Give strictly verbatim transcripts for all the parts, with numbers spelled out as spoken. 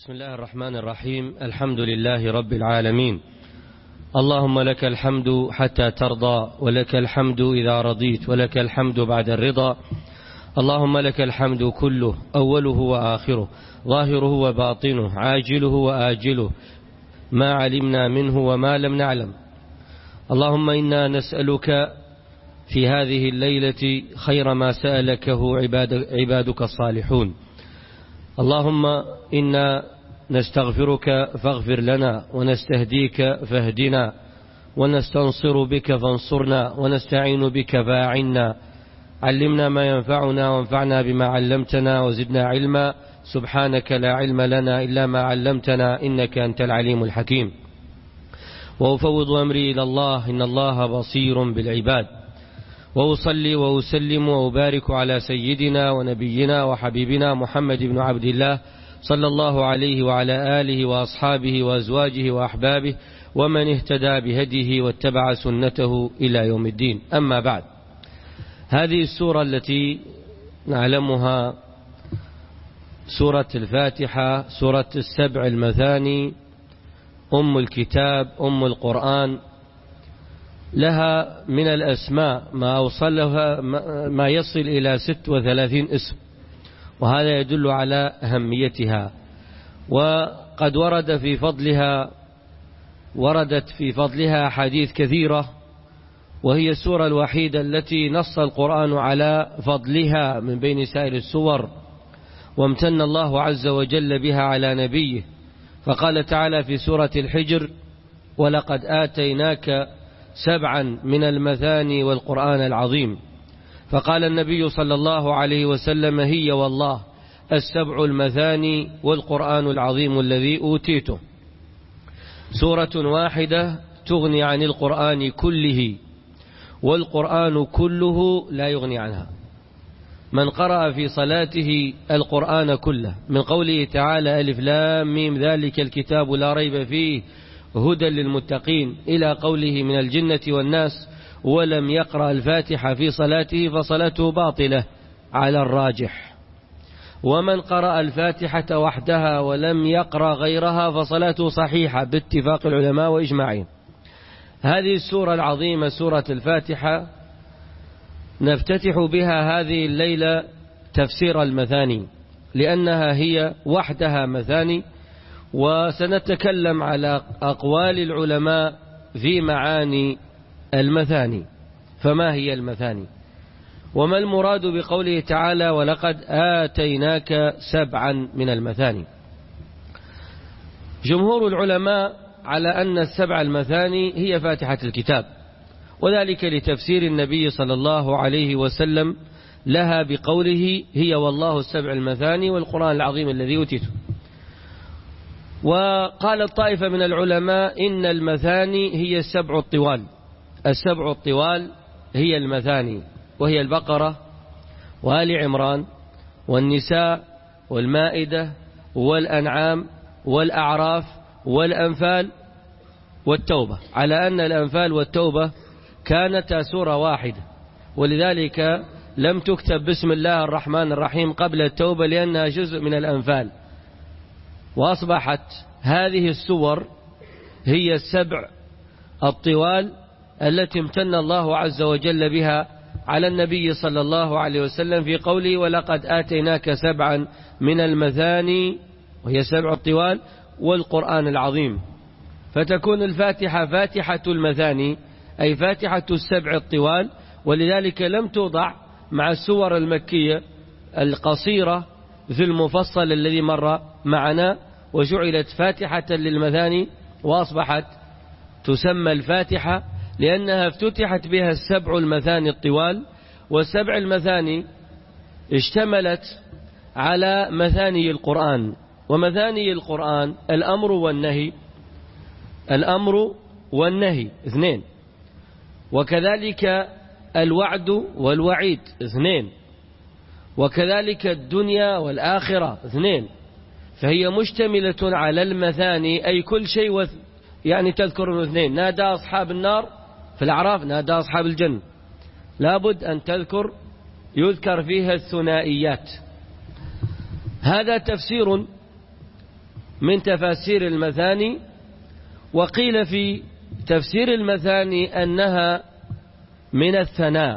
بسم الله الرحمن الرحيم. الحمد لله رب العالمين. اللهم لك الحمد حتى ترضى، ولك الحمد إذا رضيت، ولك الحمد بعد الرضا. اللهم لك الحمد كله، أوله وآخره، ظاهره وباطنه، عاجله وآجله، ما علمنا منه وما لم نعلم. اللهم إنا نسألك في هذه الليلة خير ما سألكه عباد عبادك الصالحون. اللهم إنا نستغفرك فاغفر لنا، ونستهديك فاهدنا، ونستنصر بك فانصرنا، ونستعين بك فاعنا. علمنا ما ينفعنا وانفعنا بما علمتنا وزدنا علما. سبحانك لا علم لنا إلا ما علمتنا، إنك أنت العليم الحكيم. وأفوض أمري إلى الله، إن الله بصير بالعباد. وأصلي وأسلم وأبارك على سيدنا ونبينا وحبيبنا محمد بن عبد الله صلى الله عليه وعلى آله وأصحابه وأزواجه وأحبابه ومن اهتدى بهديه واتبع سنته إلى يوم الدين. أما بعد، هذه السورة التي نعلمها سورة الفاتحة، سورة السبع المثاني، أم الكتاب، أم القرآن، لها من الأسماء ما أوصلها ما يصل إلى ست وثلاثين اسم، وهذا يدل على أهميتها. وقد ورد في فضلها وردت في فضلها حديث كثيرة، وهي السورة الوحيدة التي نص القرآن على فضلها من بين سائر السور، وامتن الله عز وجل بها على نبيه، فقال تعالى في سورة الحجر: ولقد آتيناك سبعا من المثاني والقرآن العظيم. فقال النبي صلى الله عليه وسلم: هي والله السبع المثاني والقرآن العظيم الذي أوتيته. سورة واحدة تغني عن القرآن كله، والقرآن كله لا يغني عنها. من قرأ في صلاته القرآن كله، من قوله تعالى: ألف لام ميم ذلك الكتاب لا ريب فيه هدى للمتقين، إلى قوله من الجنة والناس، ولم يقرأ الفاتحة في صلاته فصلاته باطلة على الراجح. ومن قرأ الفاتحة وحدها ولم يقرأ غيرها فصلاته صحيحة باتفاق العلماء وإجماعهم. هذه السورة العظيمة سورة الفاتحة نفتتح بها هذه الليلة تفسير المثاني، لأنها هي وحدها مثاني، وسنتكلم على أقوال العلماء في معاني المثاني. فما هي المثاني؟ وما المراد بقوله تعالى: ولقد آتيناك سبعا من المثاني؟ جمهور العلماء على أن السبع المثاني هي فاتحة الكتاب، وذلك لتفسير النبي صلى الله عليه وسلم لها بقوله: هي والله السبع المثاني والقرآن العظيم الذي أوتيته. وقال الطائفة من العلماء إن المثاني هي السبع الطوال. السبع الطوال هي المثاني، وهي البقرة وآل عمران والنساء والمائدة والأنعام والأعراف والأنفال والتوبة، على أن الأنفال والتوبة كانتا سورة واحدة، ولذلك لم تكتب بسم الله الرحمن الرحيم قبل التوبة لأنها جزء من الأنفال. وأصبحت هذه السور هي السبع الطوال التي امتن الله عز وجل بها على النبي صلى الله عليه وسلم في قوله: ولقد آتيناك سبعا من المثاني، وهي سبع الطوال، والقرآن العظيم. فتكون الفاتحة فاتحة المثاني، أي فاتحة السبع الطوال، ولذلك لم توضع مع السور المكية القصيرة في المفصل الذي مر معنا، وجعلت فاتحة للمثاني، وأصبحت تسمى الفاتحة لأنها افتتحت بها السبع المثاني الطوال. والسبع المثاني اشتملت على مثاني القرآن، ومثاني القرآن الأمر والنهي، الأمر والنهي اثنين، وكذلك الوعد والوعيد اثنين، وكذلك الدنيا والآخرة اثنين. فهي مشتملة على المثاني، أي كل شيء وث... يعني تذكر اثنين. نادى أصحاب النار في الأعراف، نادى أصحاب الجنة، لابد أن تذكر يذكر فيها الثنائيات. هذا تفسير من تفاسير المثاني. وقيل في تفسير المثاني أنها من الثناء،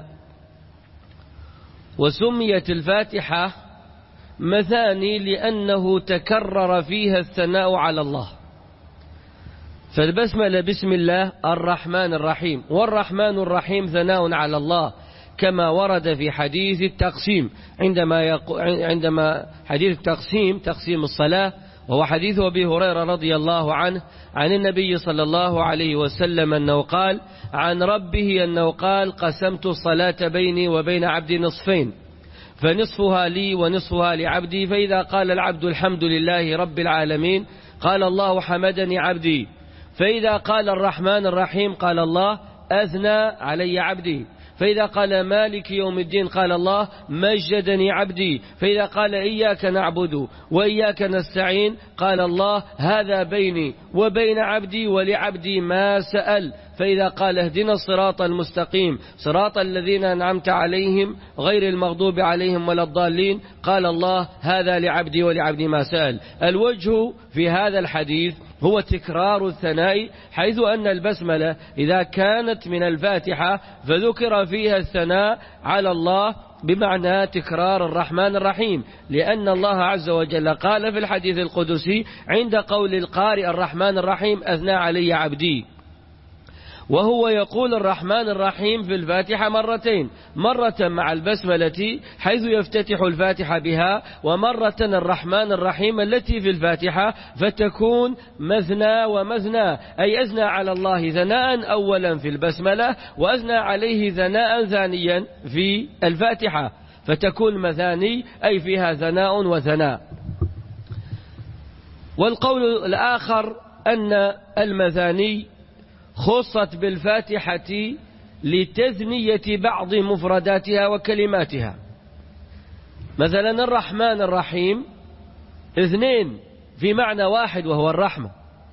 وسميت الفاتحة مثاني لأنه تكرر فيها الثناء على الله. فالبسملة بسم الله الرحمن الرحيم، والرحمن الرحيم ثناء على الله، كما ورد في حديث التقسيم عندما يقو عندما حديث التقسيم تقسيم الصلاة، وهو حديث أبي هريرة رضي الله عنه عن النبي صلى الله عليه وسلم أنه قال عن ربه أنه قال قسمت الصلاة بيني وبين عبدي نصفين، فنصفها لي ونصفها لعبدي، فإذا قال العبد الحمد لله رب العالمين قال الله حمدني عبدي، فإذا قال الرحمن الرحيم قال الله أثنى علي عبدي، فإذا قال مالك يوم الدين قال الله مجدني عبدي، فإذا قال إياك نعبد وإياك نستعين قال الله هذا بيني وبين عبدي ولعبدي ما سأل، فإذا قال اهدنا الصراط المستقيم صراط الذين أنعمت عليهم غير المغضوب عليهم ولا الضالين قال الله هذا لعبدي ولعبدي ما سأل. الوجه في هذا الحديث هو تكرار الثناء، حيث أن البسملة إذا كانت من الفاتحة فذكر فيها الثناء على الله بمعنى تكرار الرحمن الرحيم، لأن الله عز وجل قال في الحديث القدسي عند قول القارئ الرحمن الرحيم أثنى علي عبدي، وهو يقول الرحمن الرحيم في الفاتحة مرتين، مرة مع البسملة حيث يفتتح الفاتحة بها، ومرة الرحمن الرحيم التي في الفاتحة، فتكون مثنى ومثنى، أي أثنى على الله ثناء أولا في البسملة وأثنى عليه ثناء ثانيا في الفاتحة، فتكون مثاني أي فيها ثناء وثناء. والقول الآخر أن المثاني خصت بالفاتحة لتثنية بعض مفرداتها وكلماتها، مثلا الرحمن الرحيم اثنين في معنى واحد وهو الرحمة،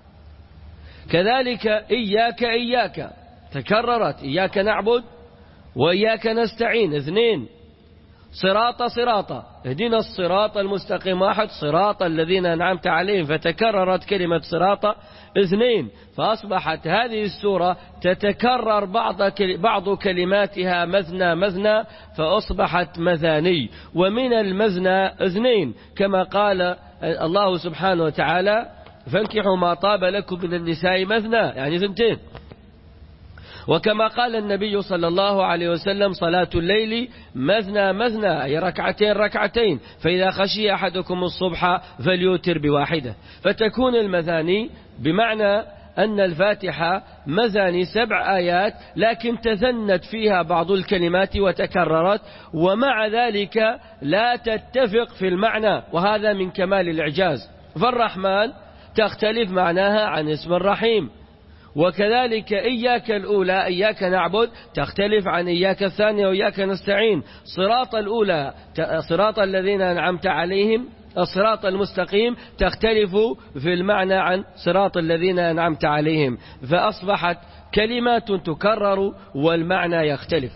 كذلك إياك إياك تكررت إياك نعبد وإياك نستعين اثنين، صراط صراط اهدنا الصراط المستقيم واحد، صراط الذين أنعمت عليهم فتكررت كلمة صراط اثنين، فأصبحت هذه السورة تتكرر بعض بعض كلماتها مثنى مثنى، فأصبحت مثاني، ومن المثنى اثنين كما قال الله سبحانه وتعالى فانكحوا ما طاب لكم من النساء مثنى يعني ثنتين، وكما قال النبي صلى الله عليه وسلم صلاة الليل مثنى مثنى أي ركعتين ركعتين، فإذا خشي أحدكم الصبح فليوتر بواحدة، فتكون المثاني بمعنى أن الفاتحة مثاني سبع آيات لكن تثنت فيها بعض الكلمات وتكررت، ومع ذلك لا تتفق في المعنى، وهذا من كمال الإعجاز. فالرحمن تختلف معناها عن اسم الرحيم، وكذلك إياك الأولى إياك نعبد تختلف عن إياك الثانية وإياك نستعين، صراط الأولى صراط الذين أنعمت عليهم الصراط المستقيم تختلف في المعنى عن صراط الذين أنعمت عليهم، فأصبحت كلمات تكرر والمعنى يختلف.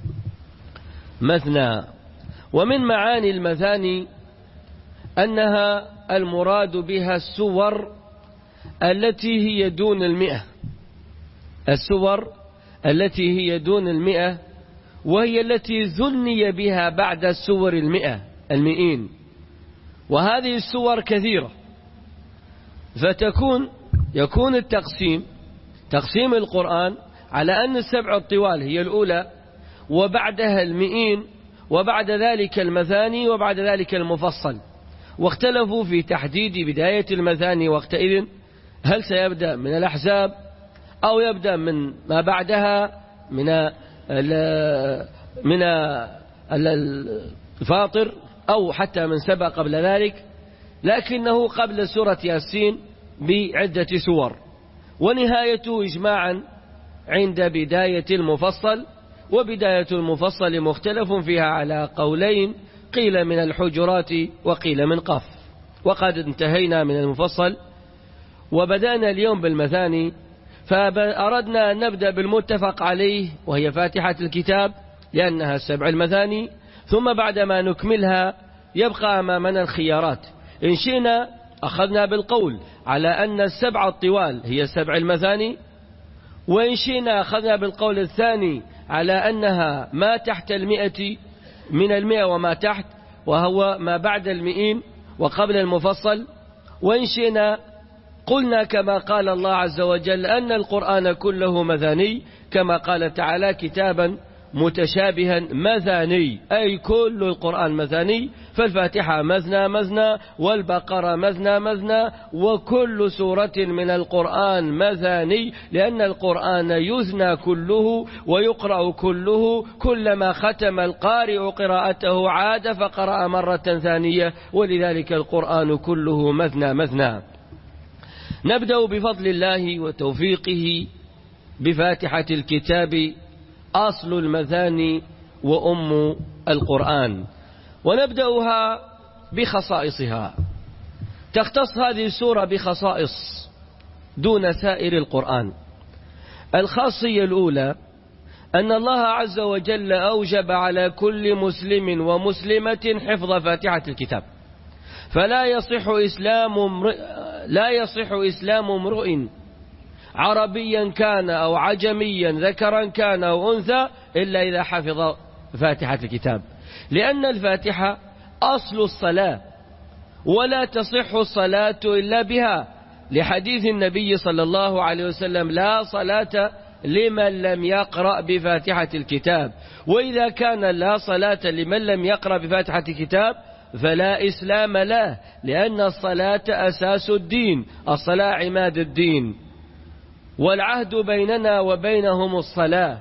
مثنى. ومن معاني المثاني أنها المراد بها السور التي هي دون المئة، السور التي هي دون المئة، وهي التي ذني بها بعد السور المئة المئين، وهذه السور كثيرة، فتكون يكون التقسيم تقسيم القرآن على أن السبع الطوال هي الأولى، وبعدها المئين، وبعد ذلك المثاني، وبعد ذلك المفصل، واختلفوا في تحديد بداية المثاني وقتئذ، هل سيبدأ من الأحزاب أو يبدأ من ما بعدها من من الفاطر أو حتى من سبق قبل ذلك، لكنه قبل سورة ياسين بعدة سور، ونهايته إجماعا عند بداية المفصل، وبداية المفصل مختلف فيها على قولين، قيل من الحجرات وقيل من قاف. وقد انتهينا من المفصل وبدأنا اليوم بالمثاني، فأردنا أن نبدأ بالمتفق عليه وهي فاتحة الكتاب لأنها السبع المثاني، ثم بعدما نكملها يبقى أمامنا الخيارات، إن شئنا أخذنا بالقول على أن السبع الطوال هي السبع المثاني، وإن شئنا أخذنا بالقول الثاني على أنها ما تحت المئة من المئة وما تحت، وهو ما بعد المئين وقبل المفصل. وإن شئنا قلنا كما قال الله عز وجل أن القرآن كله مثاني، كما قال تعالى كتابا متشابها مثاني، أي كل القرآن مثاني. فالفاتحة مثنى مثنى، والبقرة مثنى مثنى، وكل سورة من القرآن مثاني، لأن القرآن يثنى كله ويقرأ كله. كلما ختم القارئ قراءته عاد فقرأ مرة ثانية، ولذلك القرآن كله مثنى مثنى. نبدأ بفضل الله وتوفيقه بفاتحة الكتاب أصل المثاني وأم القرآن، ونبدأها بخصائصها. تختص هذه السورة بخصائص دون سائر القرآن. الخاصية الأولى أن الله عز وجل أوجب على كل مسلم ومسلمة حفظ فاتحة الكتاب، فلا يصح إسلام امرئ لا يصح إسلام امرئ عربيا كان أو عجميا ذكرا كان أو أنثى إلا إذا حفظ فاتحة الكتاب، لأن الفاتحة أصل الصلاة، ولا تصح الصلاة إلا بها، لحديث النبي صلى الله عليه وسلم: لا صلاة لمن لم يقرأ بفاتحة الكتاب. وإذا كان لا صلاة لمن لم يقرأ بفاتحة الكتاب فلا إسلام له، لأن الصلاة أساس الدين، الصلاة عماد الدين، والعهد بيننا وبينهم الصلاة،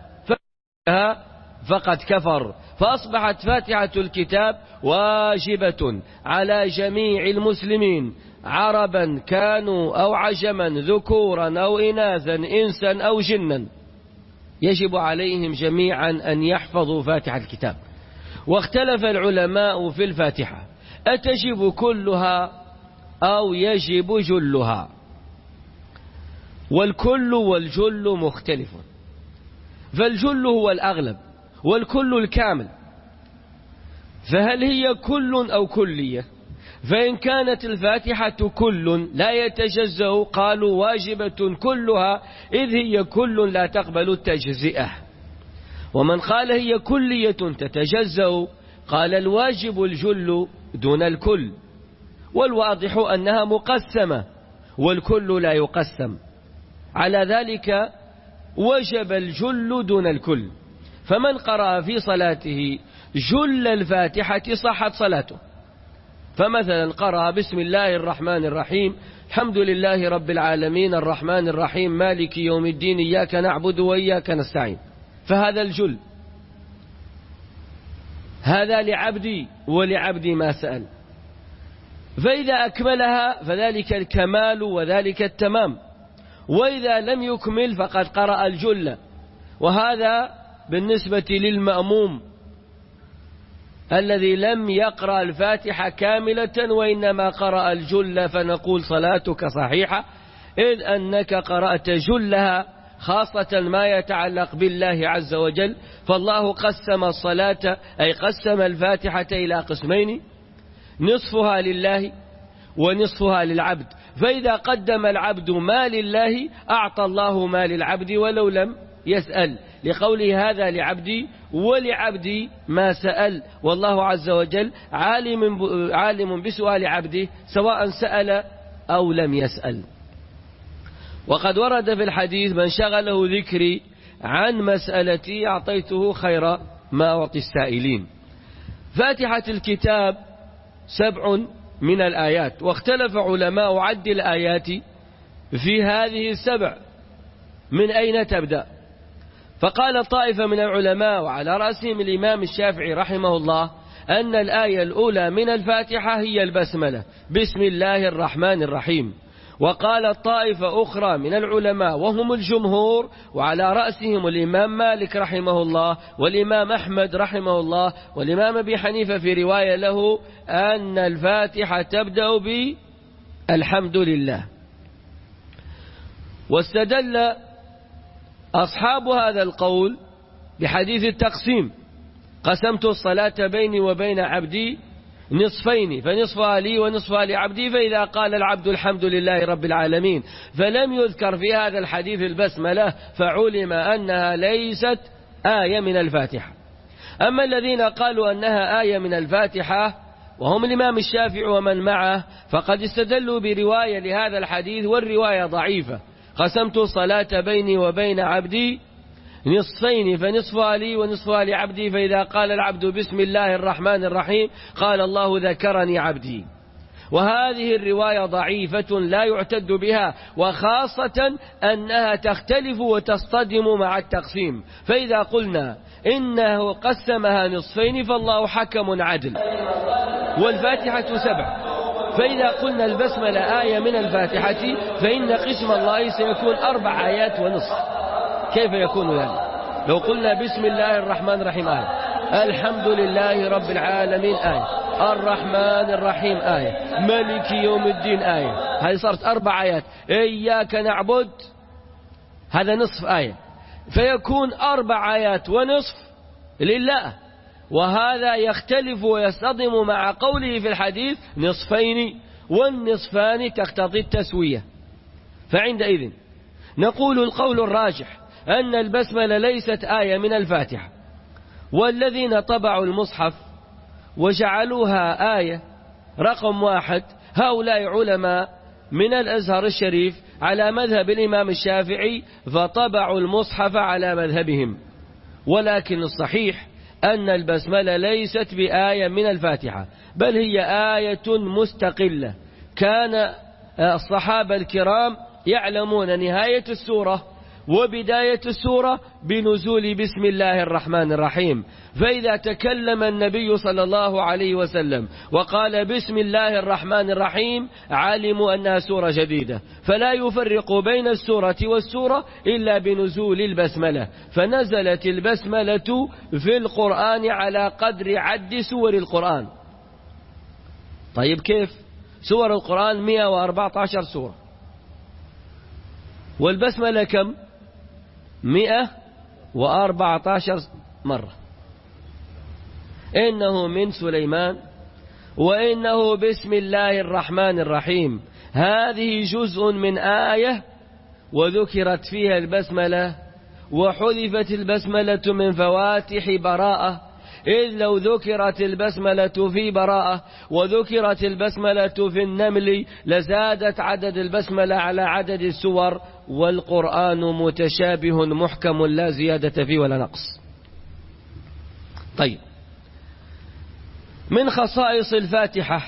فقد كفر. فأصبحت فاتحة الكتاب واجبة على جميع المسلمين، عربا كانوا أو عجما، ذكورا أو إناثا، إنسا أو جنا، يجب عليهم جميعا أن يحفظوا فاتحة الكتاب. واختلف العلماء في الفاتحة: أتجب كلها أو يجب جلها؟ والكل والجل مختلف، فالجل هو الأغلب والكل الكامل. فهل هي كل أو كلية؟ فإن كانت الفاتحة كل لا يتجزأ قالوا واجبة كلها، إذ هي كل لا تقبل التجزئة. ومن قال هي كلية تتجزأ قال الواجب الجل دون الكل، والواضح أنها مقسمة والكل لا يقسم، على ذلك وجب الجل دون الكل. فمن قرأ في صلاته جل الفاتحة صحت صلاته. فمثلا قرأ بسم الله الرحمن الرحيم الحمد لله رب العالمين الرحمن الرحيم مالك يوم الدين إياك نعبد وإياك نستعين، فهذا الجل، هذا لعبدي ولعبدي ما سأل. فإذا أكملها فذلك الكمال وذلك التمام، وإذا لم يكمل فقد قرأ الجل. وهذا بالنسبة للمأموم الذي لم يقرأ الفاتحة كاملة وإنما قرأ الجل، فنقول صلاتك صحيحة، إذ أنك قرأت جلها، خاصة ما يتعلق بالله عز وجل. فالله قسم الصلاة أي قسم الفاتحة إلى قسمين: نصفها لله ونصفها للعبد. فإذا قدم العبد ما لله أعطى الله ما للعبد ولو لم يسأل، لقوله هذا لعبدي ولعبدي ما سأل. والله عز وجل عالم عالم بسؤال عبده سواء سأل أو لم يسأل. وقد ورد في الحديث: من شغله ذكري عن مسألتي أعطيته خير ما أعطي السائلين. فاتحة الكتاب سبع من الآيات، واختلف علماء عد الآيات في هذه السبع من أين تبدأ. فقال طائفة من العلماء وعلى رأسهم الإمام الشافعي رحمه الله أن الآية الأولى من الفاتحة هي البسملة، بسم الله الرحمن الرحيم. وقال طائفة أخرى من العلماء وهم الجمهور وعلى رأسهم الإمام مالك رحمه الله والإمام أحمد رحمه الله والإمام أبي حنيفة في رواية له أن الفاتحة تبدأ بالحمد لله. واستدل أصحاب هذا القول بحديث التقسيم: قسمت الصلاة بيني وبين عبدي نصفين فنصفها لي ونصفها لعبدي، فإذا قال العبد الحمد لله رب العالمين فلم يذكر في هذا الحديث البسملة فعلم أنها ليست آية من الفاتحة. أما الذين قالوا أنها آية من الفاتحة وهم الإمام الشافعي ومن معه فقد استدلوا برواية لهذا الحديث، والرواية ضعيفة: قسمت الصلاة بيني وبين عبدي نصفين فنصفها لي ونصفها لعبدي، فإذا قال العبد بسم الله الرحمن الرحيم قال الله ذكرني عبدي. وهذه الرواية ضعيفة لا يعتد بها، وخاصة أنها تختلف وتصطدم مع التقسيم. فإذا قلنا إنه قسمها نصفين فالله حكم عدل، والفاتحة سبع، فإذا قلنا البسملة آية من الفاتحة فإن قسم الله سيكون أربع آيات ونصف. كيف يكون ذلك؟ لو قلنا بسم الله الرحمن الرحيم آية، الحمد لله رب العالمين آية، الرحمن الرحيم آية، ملك يوم الدين آية، هذه صارت أربع آيات. إياك نعبد هذا نصف آية، فيكون أربع آيات ونصف لله. وهذا يختلف ويصطدم مع قوله في الحديث نصفين، والنصفان تقتضي التسوية. فعندئذ نقول القول الراجح أن البسملة ليست آية من الفاتحة، والذين طبعوا المصحف وجعلوها آية رقم واحد هؤلاء علماء من الأزهر الشريف على مذهب الإمام الشافعي، فطبعوا المصحف على مذهبهم. ولكن الصحيح أن البسملة ليست بآية من الفاتحة، بل هي آية مستقلة. كان الصحابة الكرام يعلمون نهاية السورة وبداية السورة بنزول بسم الله الرحمن الرحيم، فإذا تكلم النبي صلى الله عليه وسلم وقال بسم الله الرحمن الرحيم علموا أنها سورة جديدة، فلا يفرق بين السورة والسورة إلا بنزول البسملة. فنزلت البسملة في القرآن على قدر عد سور القرآن. طيب كيف؟ سور القرآن مئة وأربعة عشر سورة، والبسملة كم؟ مئة وأربعة عشر مرة. إنه من سليمان وإنه بسم الله الرحمن الرحيم، هذه جزء من آية وذكرت فيها البسملة، وحذفت البسملة من فواتح براءة، إذ لو ذكرت البسملة في براءة وذكرت البسملة في النمل لزادت عدد البسملة على عدد السور، والقرآن متشابه محكم لا زيادة فيه ولا نقص. طيب، من خصائص الفاتحة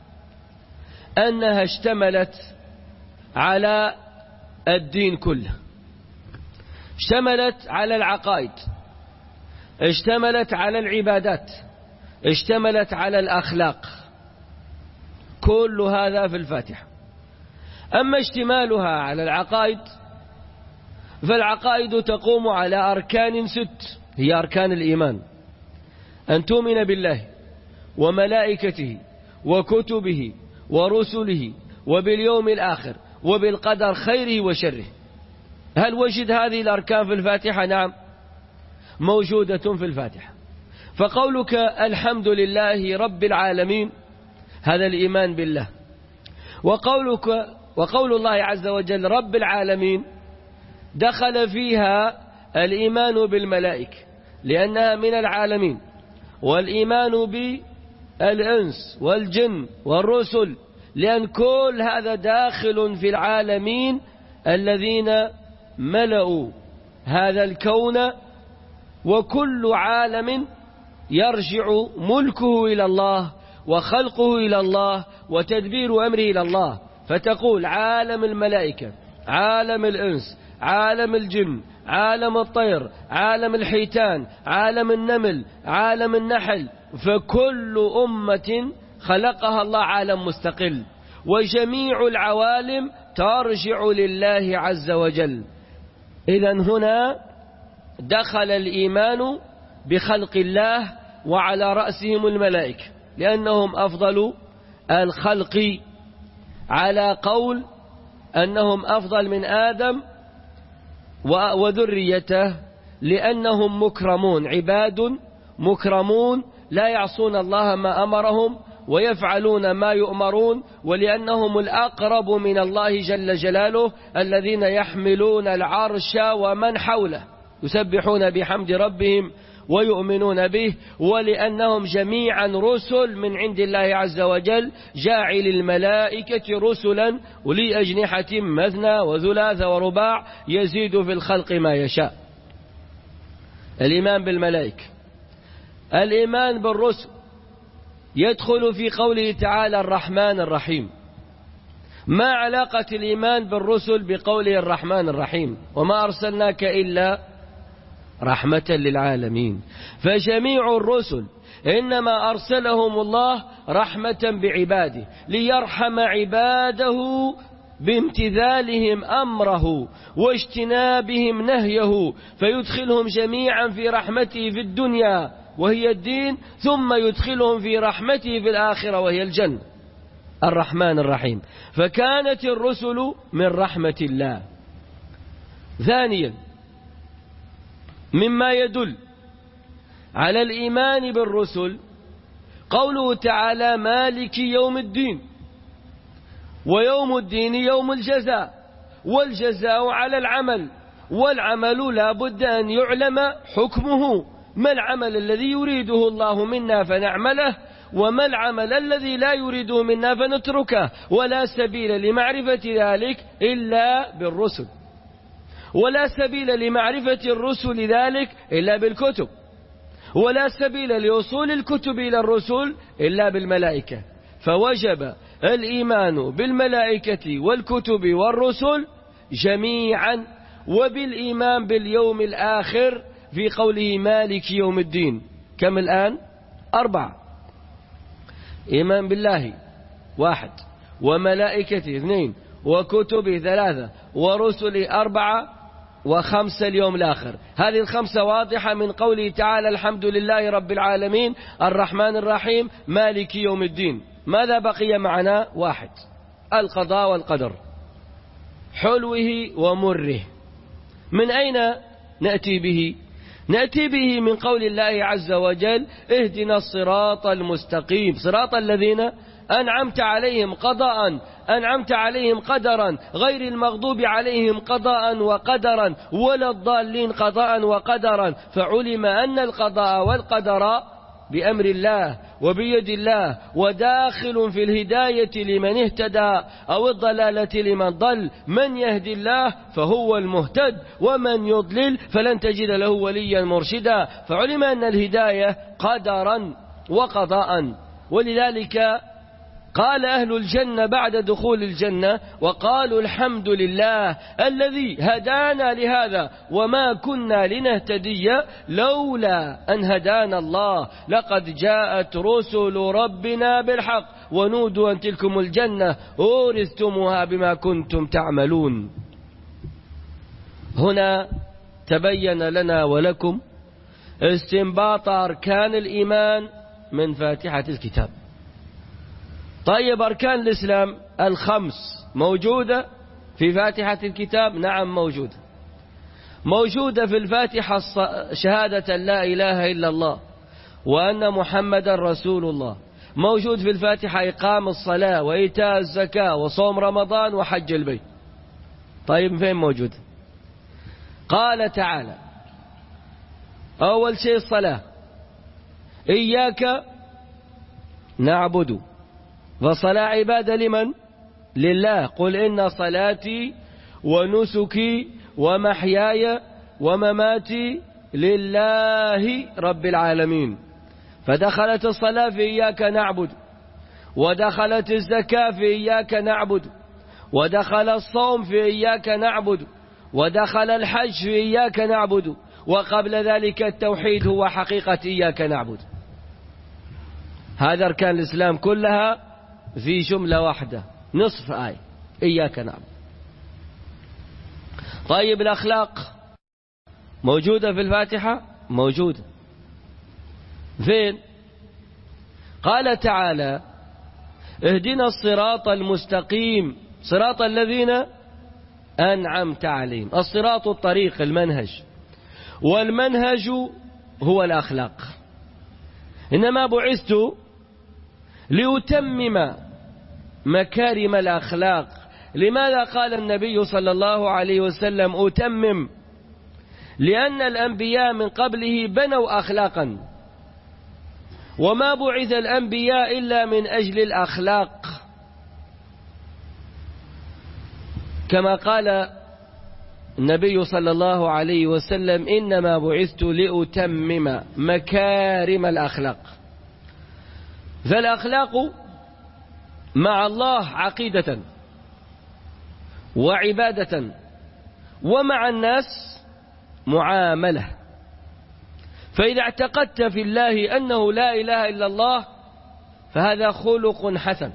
أنها اشتملت على الدين كله، اشتملت على العقائد، اشتملت على العبادات، اشتملت على الأخلاق، كل هذا في الفاتحة. أما اشتمالها على العقائد فالعقائد تقوم على أركان ست، هي أركان الإيمان: أن تؤمن بالله وملائكته وكتبه ورسله وباليوم الآخر وبالقدر خيره وشره. هل وجد هذه الأركان في الفاتحة؟ نعم، موجودة في الفاتحة. فقولك الحمد لله رب العالمين هذا الإيمان بالله، وقولك وقول الله عز وجل رب العالمين دخل فيها الإيمان بالملائكة لأنها من العالمين، والإيمان بالإنس والجن والرسل لأن كل هذا داخل في العالمين الذين ملأوا هذا الكون، وكل عالم يرجع ملكه إلى الله وخلقه إلى الله وتدبير أمره إلى الله. فتقول عالم الملائكة، عالم الإنس، عالم الجن، عالم الطير، عالم الحيتان، عالم النمل، عالم النحل، فكل أمة خلقها الله عالم مستقل، وجميع العوالم ترجع لله عز وجل. إذن هنا دخل الإيمان بخلق الله وعلى رأسهم الملائكة لأنهم أفضل الخلق، على قول أنهم أفضل من آدم وذريته لأنهم مكرمون، عباد مكرمون لا يعصون الله ما أمرهم ويفعلون ما يؤمرون، ولأنهم الأقرب من الله جل جلاله الذين يحملون العرش ومن حوله يسبحون بحمد ربهم ويؤمنون به، ولأنهم جميعا رسل من عند الله عز وجل جاعل الملائكة رسلا ولي أجنحة مثنى وثلاث ورباع يزيد في الخلق ما يشاء. الإيمان بالملائكة. الإيمان بالرسل يدخل في قوله تعالى الرحمن الرحيم. ما علاقة الإيمان بالرسل بقوله الرحمن الرحيم؟ وما أرسلناك إلا رحمة للعالمين. فجميع الرسل إنما أرسلهم الله رحمة بعباده ليرحم عباده بامتثالهم أمره واجتنابهم نهيه، فيدخلهم جميعا في رحمته في الدنيا وهي الدين، ثم يدخلهم في رحمته في الآخرة وهي الجنة. الرحمن الرحيم. فكانت الرسل من رحمة الله. ثانيا مما يدل على الإيمان بالرسل قوله تعالى مالك يوم الدين، ويوم الدين يوم الجزاء، والجزاء على العمل، والعمل لا بد أن يعلم حكمه، ما العمل الذي يريده الله منا فنعمله، وما العمل الذي لا يريده منا فنتركه، ولا سبيل لمعرفة ذلك إلا بالرسل، ولا سبيل لمعرفة الرسل ذلك إلا بالكتب، ولا سبيل لوصول الكتب إلى الرسل إلا بالملائكة. فوجب الإيمان بالملائكة والكتب والرسل جميعا، وبالإيمان باليوم الآخر في قوله مالك يوم الدين. كم الآن؟ أربعة. إيمان بالله واحد، وملائكته اثنين، وكتبه ثلاثة، ورسله أربعة، وخمسة اليوم الآخر. هذه الخمسة واضحة من قوله تعالى الحمد لله رب العالمين الرحمن الرحيم مالك يوم الدين. ماذا بقي معنا؟ واحد، القضاء والقدر، حلوه ومره. من أين نأتي به؟ نأتي به من قول الله عز وجل اهدنا الصراط المستقيم، صراط الذين أنعمت عليهم قضاء أنعمت عليهم قدرا غير المغضوب عليهم قضاء وقدرا ولا الضالين قضاء وقدرا. فعلم أن القضاء والقدر بأمر الله وبيد الله، وداخل في الهداية لمن اهتدى أو الضلالة لمن ضل. من يهدي الله فهو المهتد، ومن يضلل فلن تجد له وليا مرشدا. فعلم أن الهداية قدرا وقضاء. ولذلك قال أهل الجنة بعد دخول الجنة وقالوا الحمد لله الذي هدانا لهذا وما كنا لنهتدي لولا أن هدانا الله لقد جاءت رسل ربنا بالحق ونودوا أن تلكم الجنة أورثتموها بما كنتم تعملون. هنا تبين لنا ولكم استنباط أركان الإيمان من فاتحة الكتاب. طيب، أركان الإسلام الخمس موجودة في فاتحة الكتاب؟ نعم موجودة. موجودة في الفاتحة شهادة لا إله إلا الله وأن محمد رسول الله. موجود في الفاتحة إقام الصلاة وإيتاء الزكاة وصوم رمضان وحج البيت. طيب، فين موجود؟ قال تعالى أول شيء الصلاة، إياك نعبد، فصلاة عبادة لمن؟ لله. قل إن صلاتي ونسكي ومحياي ومماتي لله رب العالمين. فدخلت الصلاة في إياك نعبد، ودخلت الزكاة في إياك نعبد، ودخل الصوم في إياك نعبد، ودخل الحج في إياك نعبد، وقبل ذلك التوحيد هو حقيقة إياك نعبد. هذا أركان الإسلام كلها في جملة واحدة، نصف آية، إياك نعبد. طيب، الأخلاق موجودة في الفاتحة؟ موجودة. فين؟ قال تعالى اهدنا الصراط المستقيم صراط الذين أنعمت عليهم. الصراط الطريق، المنهج، والمنهج هو الأخلاق. إنما بعثت لأتمم مكارم الأخلاق. لماذا قال النبي صلى الله عليه وسلم أتمم؟ لأن الأنبياء من قبله بنوا أخلاقا، وما بعث الأنبياء إلا من أجل الأخلاق، كما قال النبي صلى الله عليه وسلم إنما بعثت لأتمم مكارم الأخلاق. فالأخلاق مع الله عقيدة وعبادة، ومع الناس معاملة. فإذا اعتقدت في الله أنه لا إله إلا الله فهذا خلق حسن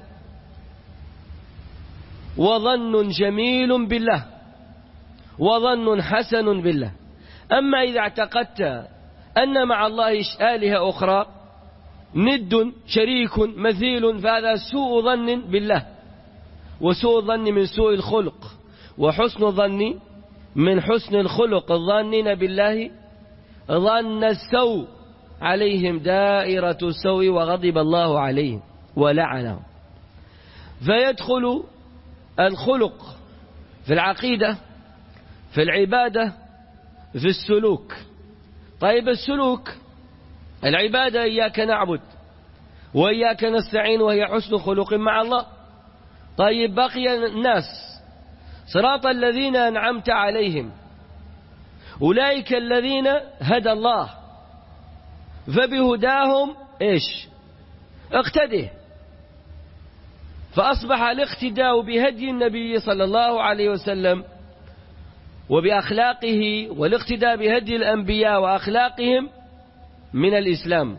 وظن جميل بالله وظن حسن بالله. أما إذا اعتقدت أن مع الله آلهة أخرى ند شريك مثيل فهذا سوء ظن بالله، وسوء الظن من سوء الخلق، وحسن الظن من حسن الخلق. الظانين بالله ظن السوء عليهم دائرة السوء وغضب الله عليهم ولعنهم. فيدخل الخلق في العقيدة، في العبادة، في السلوك. طيب السلوك، العبادة إياك نعبد وإياك نستعين وهي حسن خلق مع الله. طيب بقي الناس صراط الذين أنعمت عليهم، أولئك الذين هدى الله، فبهداهم إيش اقتده. فأصبح الاقتداء بهدي النبي صلى الله عليه وسلم وبأخلاقه، والاقتداء بهدي الأنبياء وأخلاقهم من الإسلام.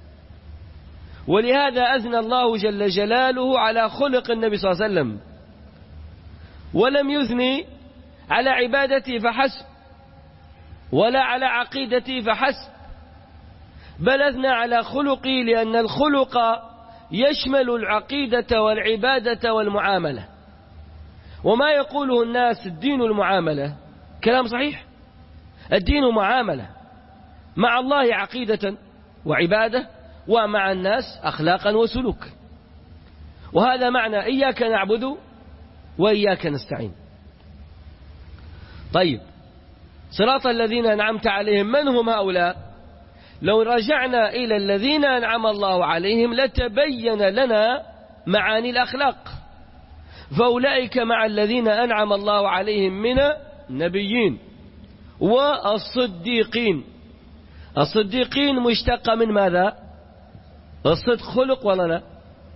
ولهذا أثنى الله جل جلاله على خلق النبي صلى الله عليه وسلم، ولم يثني على عبادته فحسب ولا على عقيدته فحسب، بل أثنى على خلقه، لأن الخلق يشمل العقيدة والعبادة والمعاملة. وما يقوله الناس الدين المعاملة كلام صحيح. الدين معاملة، مع الله عقيدة وعبادة، ومع الناس أخلاقا وسلوك. وهذا معنى إياك نعبد وإياك نستعين. طيب صراط الذين أنعمت عليهم، من هم هؤلاء؟ لو رجعنا إلى الذين أنعم الله عليهم لتبين لنا معاني الأخلاق. فأولئك مع الذين أنعم الله عليهم من النبيين والصديقين. الصديقين مشتقة من ماذا؟ الصدق خلق ولا لا؟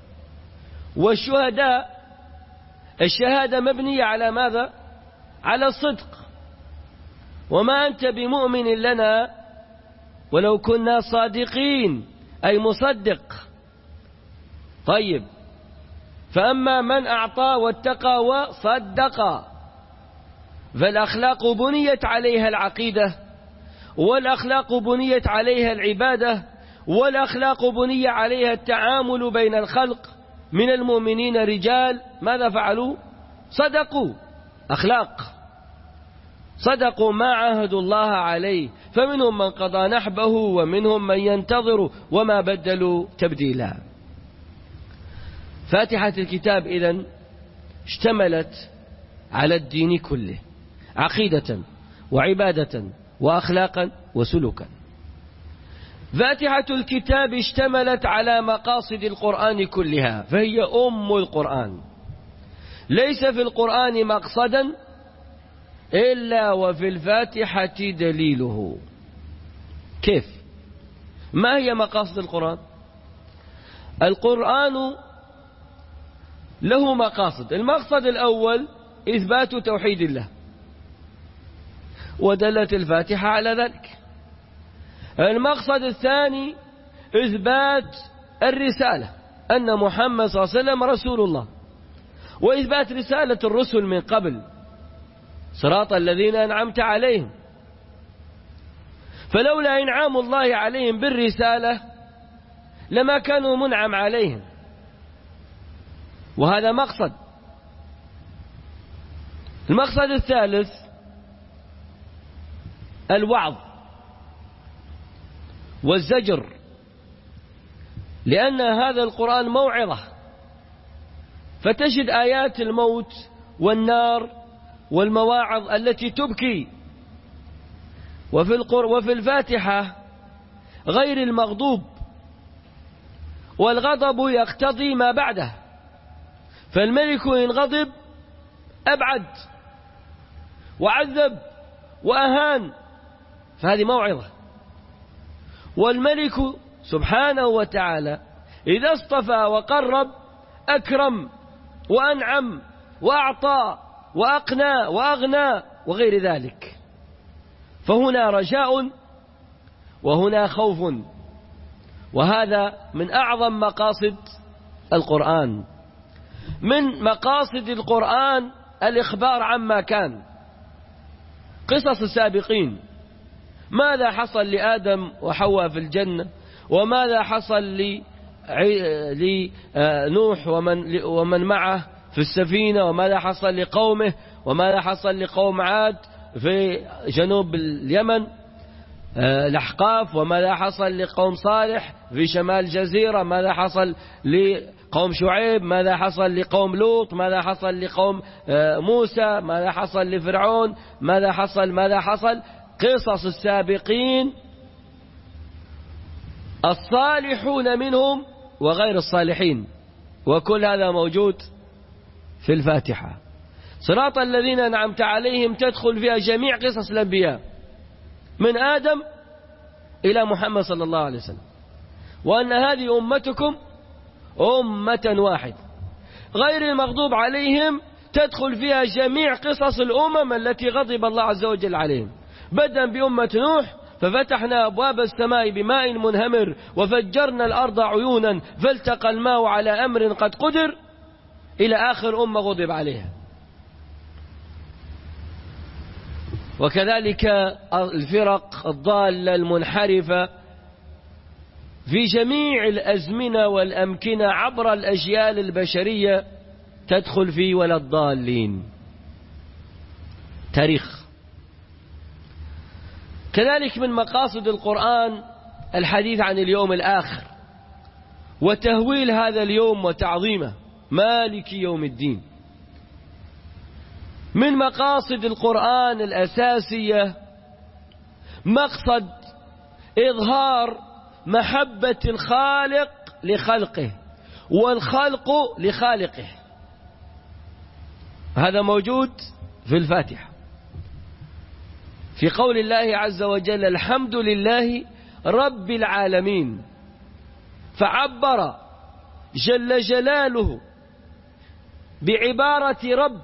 والشهداء الشهادة مبنية على ماذا؟ على الصدق. وما أنت بمؤمن لنا ولو كنا صادقين، أي مصدق. طيب فأما من أعطى واتقى وصدق، فالأخلاق بنيت عليها العقيدة، والأخلاق بنيت عليها العبادة، والأخلاق بني عليها التعامل بين الخلق من المؤمنين رجال ماذا فعلوا؟ صدقوا. أخلاق صدقوا ما عاهدوا الله عليه، فمنهم من قضى نحبه ومنهم من ينتظر وما بدلوا تبديلا. فاتحة الكتاب إذن اشتملت على الدين كله، عقيدة وعبادة وأخلاقا وسلوكا. فاتحة الكتاب اشتملت على مقاصد القرآن كلها، فهي أم القرآن. ليس في القرآن مقصدا إلا وفي الفاتحة دليله. كيف؟ ما هي مقاصد القرآن؟ القرآن له مقاصد. المقصد الأول إثبات توحيد الله، ودلت الفاتحة على ذلك. المقصد الثاني إثبات الرسالة، أن محمد صلى الله عليه وسلم رسول الله، وإثبات رسالة الرسل من قبل، صراط الذين أنعمت عليهم. فلولا إنعام الله عليهم بالرسالة لما كانوا منعم عليهم، وهذا مقصد. المقصد الثالث الوعظ والزجر لأن هذا القرآن موعظة، فتجد آيات الموت والنار والمواعظ التي تبكي. وفي القر وفي الفاتحة غير المغضوب، والغضب يقتضي ما بعده، فالملك إن غضب أبعد وعذب وأهان، فهذه موعظة. والملك سبحانه وتعالى إذا اصطفى وقرب أكرم وأنعم وأعطى وأقنى وأغنى وغير ذلك. فهنا رجاء وهنا خوف، وهذا من أعظم مقاصد القرآن. من مقاصد القرآن الإخبار عما كان، قصص السابقين، ماذا حصل لآدم وحواء في الجنة، وماذا حصل لنوح ومن, ومن معه في السفينة، وماذا حصل لقومه، وماذا حصل لقوم عاد في جنوب اليمن الأحقاف، وماذا حصل لقوم صالح في شمال الجزيرة، ماذا حصل لقوم شعيب، ماذا حصل لقوم لوط، ماذا حصل لقوم موسى، ماذا حصل لفرعون، ماذا حصل ماذا حصل قصص السابقين الصالحون منهم وغير الصالحين، وكل هذا موجود في الفاتحة. صراط الذين أنعمت عليهم تدخل فيها جميع قصص الأنبياء من آدم إلى محمد صلى الله عليه وسلم، وأن هذه أمتكم أمة واحدة. غير المغضوب عليهم تدخل فيها جميع قصص الأمم التي غضب الله عز وجل عليهم، بدءا بأمة نوح ففتحنا أبواب السماء بماء منهمر وفجرنا الأرض عيونا فالتقى الماء على أمر قد قدر، إلى آخر أمة غضب عليها. وكذلك الفرق الضالة المنحرفة في جميع الأزمنة والأمكنة عبر الأجيال البشرية تدخل في ولا الضالين تاريخ. كذلك من مقاصد القرآن الحديث عن اليوم الآخر وتهويل هذا اليوم وتعظيمه، مالك يوم الدين. من مقاصد القرآن الأساسية مقصد إظهار محبة الخالق لخلقه والخلق لخالقه، هذا موجود في الفاتحة في قول الله عز وجل الحمد لله رب العالمين، فعبر جل جلاله بعبارة رب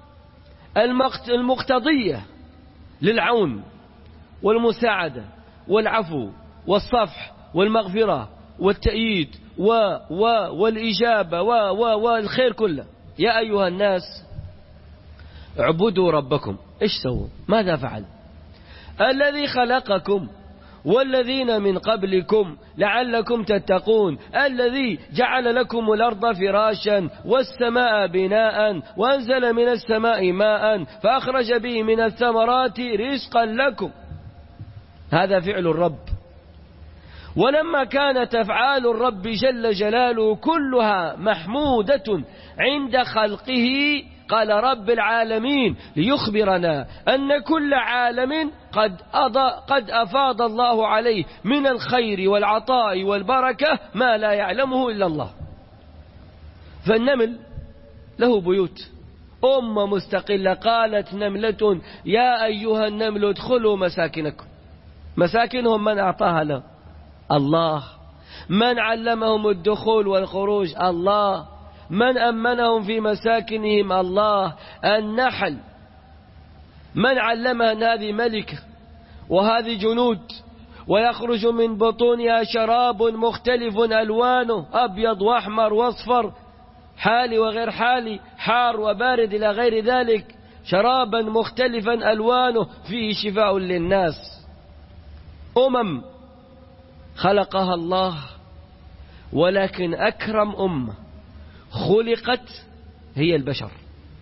المقتضية للعون والمساعدة والعفو والصفح والمغفرة والتأييد و و والإجابة و و والخير كله. يا أيها الناس اعبدوا ربكم. إيش سووا؟ ماذا فعل؟ الذي خلقكم والذين من قبلكم لعلكم تتقون، الذي جعل لكم الأرض فراشا والسماء بناء وأنزل من السماء ماء فأخرج به من الثمرات رزقا لكم. هذا فعل الرب. ولما كانت أفعال الرب جل جلاله كلها محمودة عند خلقه قال رب العالمين ليخبرنا أن كل عالم قد, قد أفاض الله عليه من الخير والعطاء والبركة ما لا يعلمه إلا الله. فالنمل له بيوت، أمة مستقلة. قالت نملة يا أيها النمل ادخلوا مساكنكم. مساكنهم من أعطاها له؟ الله. من علمهم الدخول والخروج؟ الله. من أمنهم في مساكنهم؟ الله. النحل من علمها أن هذه ملكة وهذه جنود ويخرج من بطونها شراب مختلف ألوانه أبيض وأحمر وأصفر، حالي وغير حالي، حار وبارد إلى غير ذلك، شرابا مختلفا ألوانه فيه شفاء للناس. أمم خلقها الله، ولكن أكرم أمة خلقت هي البشر.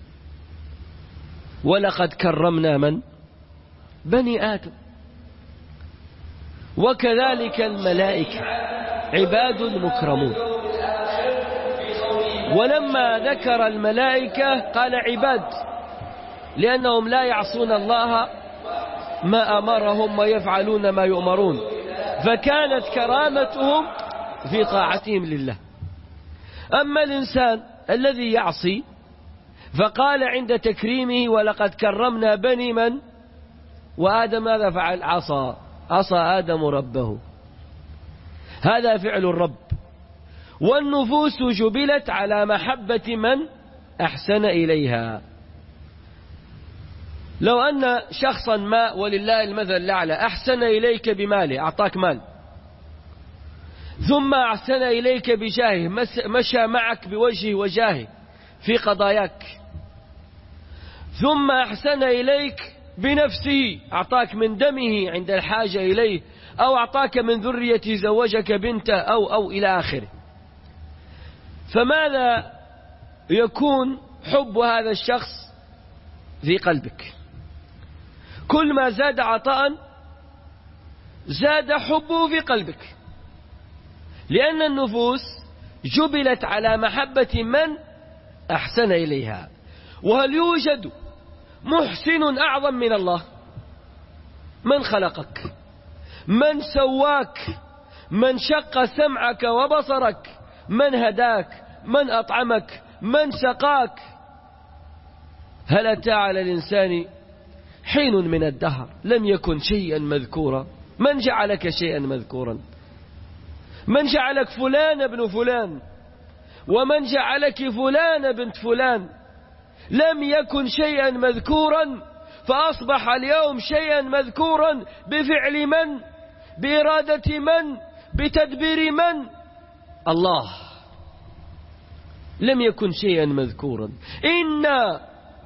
ولقد كرمنا من؟ بني آدم. وكذلك الملائكة عباد مكرمون. ولما ذكر الملائكة قال عباد، لأنهم لا يعصون الله ما أمرهم ويفعلون ما يؤمرون، فكانت كرامتهم في طاعتهم لله. أما الإنسان الذي يعصي فقال عند تكريمه ولقد كرمنا بني من وآدم، ماذا فعل؟ عصى عصى آدم ربه. هذا فعل الرب. والنفوس جبلت على محبة من أحسن إليها. لو أن شخصا ما، ولله المثل الأعلى، أحسن إليك بماله، أعطاك مال، ثم أحسن إليك بجاهه، مشى معك بوجهه وجاهه في قضاياك، ثم أحسن إليك بنفسه، أعطاك من دمه عند الحاجة إليه، أو أعطاك من ذريته، زوجك بنته، أو أو إلى آخره، فماذا يكون حب هذا الشخص في قلبك؟ كل ما زاد عطاء زاد حبه في قلبك، لأن النفوس جبلت على محبة من أحسن إليها. وهل يوجد محسن أعظم من الله؟ من خلقك، من سواك، من شق سمعك وبصرك، من هداك، من أطعمك، من سقاك. هل أتى على الإنسان حين من الدهر لم يكن شيئا مذكورا؟ من جعلك شيئا مذكورا؟ من جعلك فلان ابن فلان، ومن جعلك فلان بنت فلان؟ لم يكن شيئا مذكورا فأصبح اليوم شيئا مذكورا بفعل من؟ بإرادة من؟ بتدبير من؟ الله. لم يكن شيئا مذكورا. إنا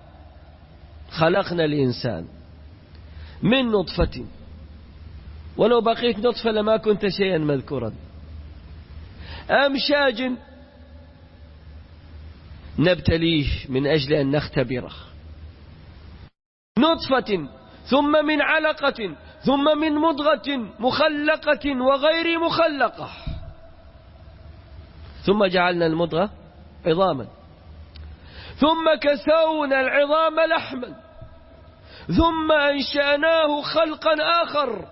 خلقنا الإنسان من نطفة، ولو بقيت نطفة لما كنت شيئا مذكورا، أمشاج نبتليه من أجل أن نختبره، نطفة ثم من علقة ثم من مضغة مخلقة وغير مخلقة، ثم جعلنا المضغة عظاما، ثم كسونا العظام لحما، ثم أنشأناه خلقا آخر.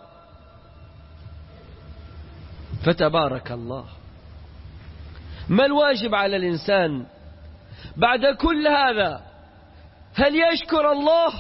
فتبارك الله. ما الواجب على الإنسان بعد كل هذا؟ هل يشكر الله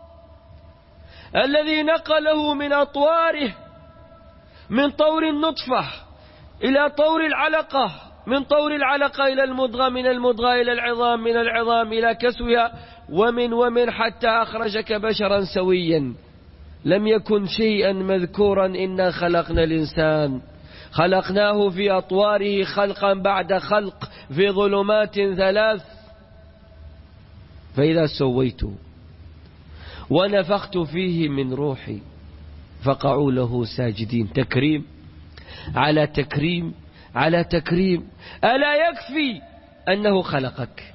الذي نقله من أطواره، من طور النطفة إلى طور العلقة، من طور العلقة إلى المضغة، من المضغة إلى العظام، من العظام إلى كسوها، ومن ومن حتى أخرجك بشرا سويا؟ لم يكن شيئا مذكورا. إنا خلقنا الإنسان، خلقناه في أطواره خلقا بعد خلق في ظلمات ثلاث، فإذا سويته ونفخت فيه من روحي فقعوا له ساجدين. تكريم على تكريم على تكريم. ألا يكفي أنه خلقك؟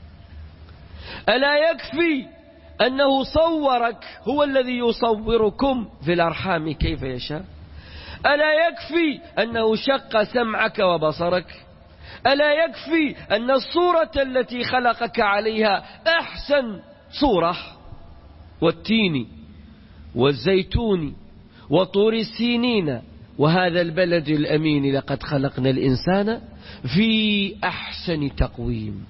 ألا يكفي أنه صورك؟ هو الذي يصوركم في الأرحام كيف يشاء. ألا يكفي أنه شق سمعك وبصرك؟ ألا يكفي أن الصورة التي خلقك عليها أحسن صورة؟ والتين والزيتون وطور السينين وهذا البلد الأمين لقد خلقنا الإنسان في أحسن تقويم.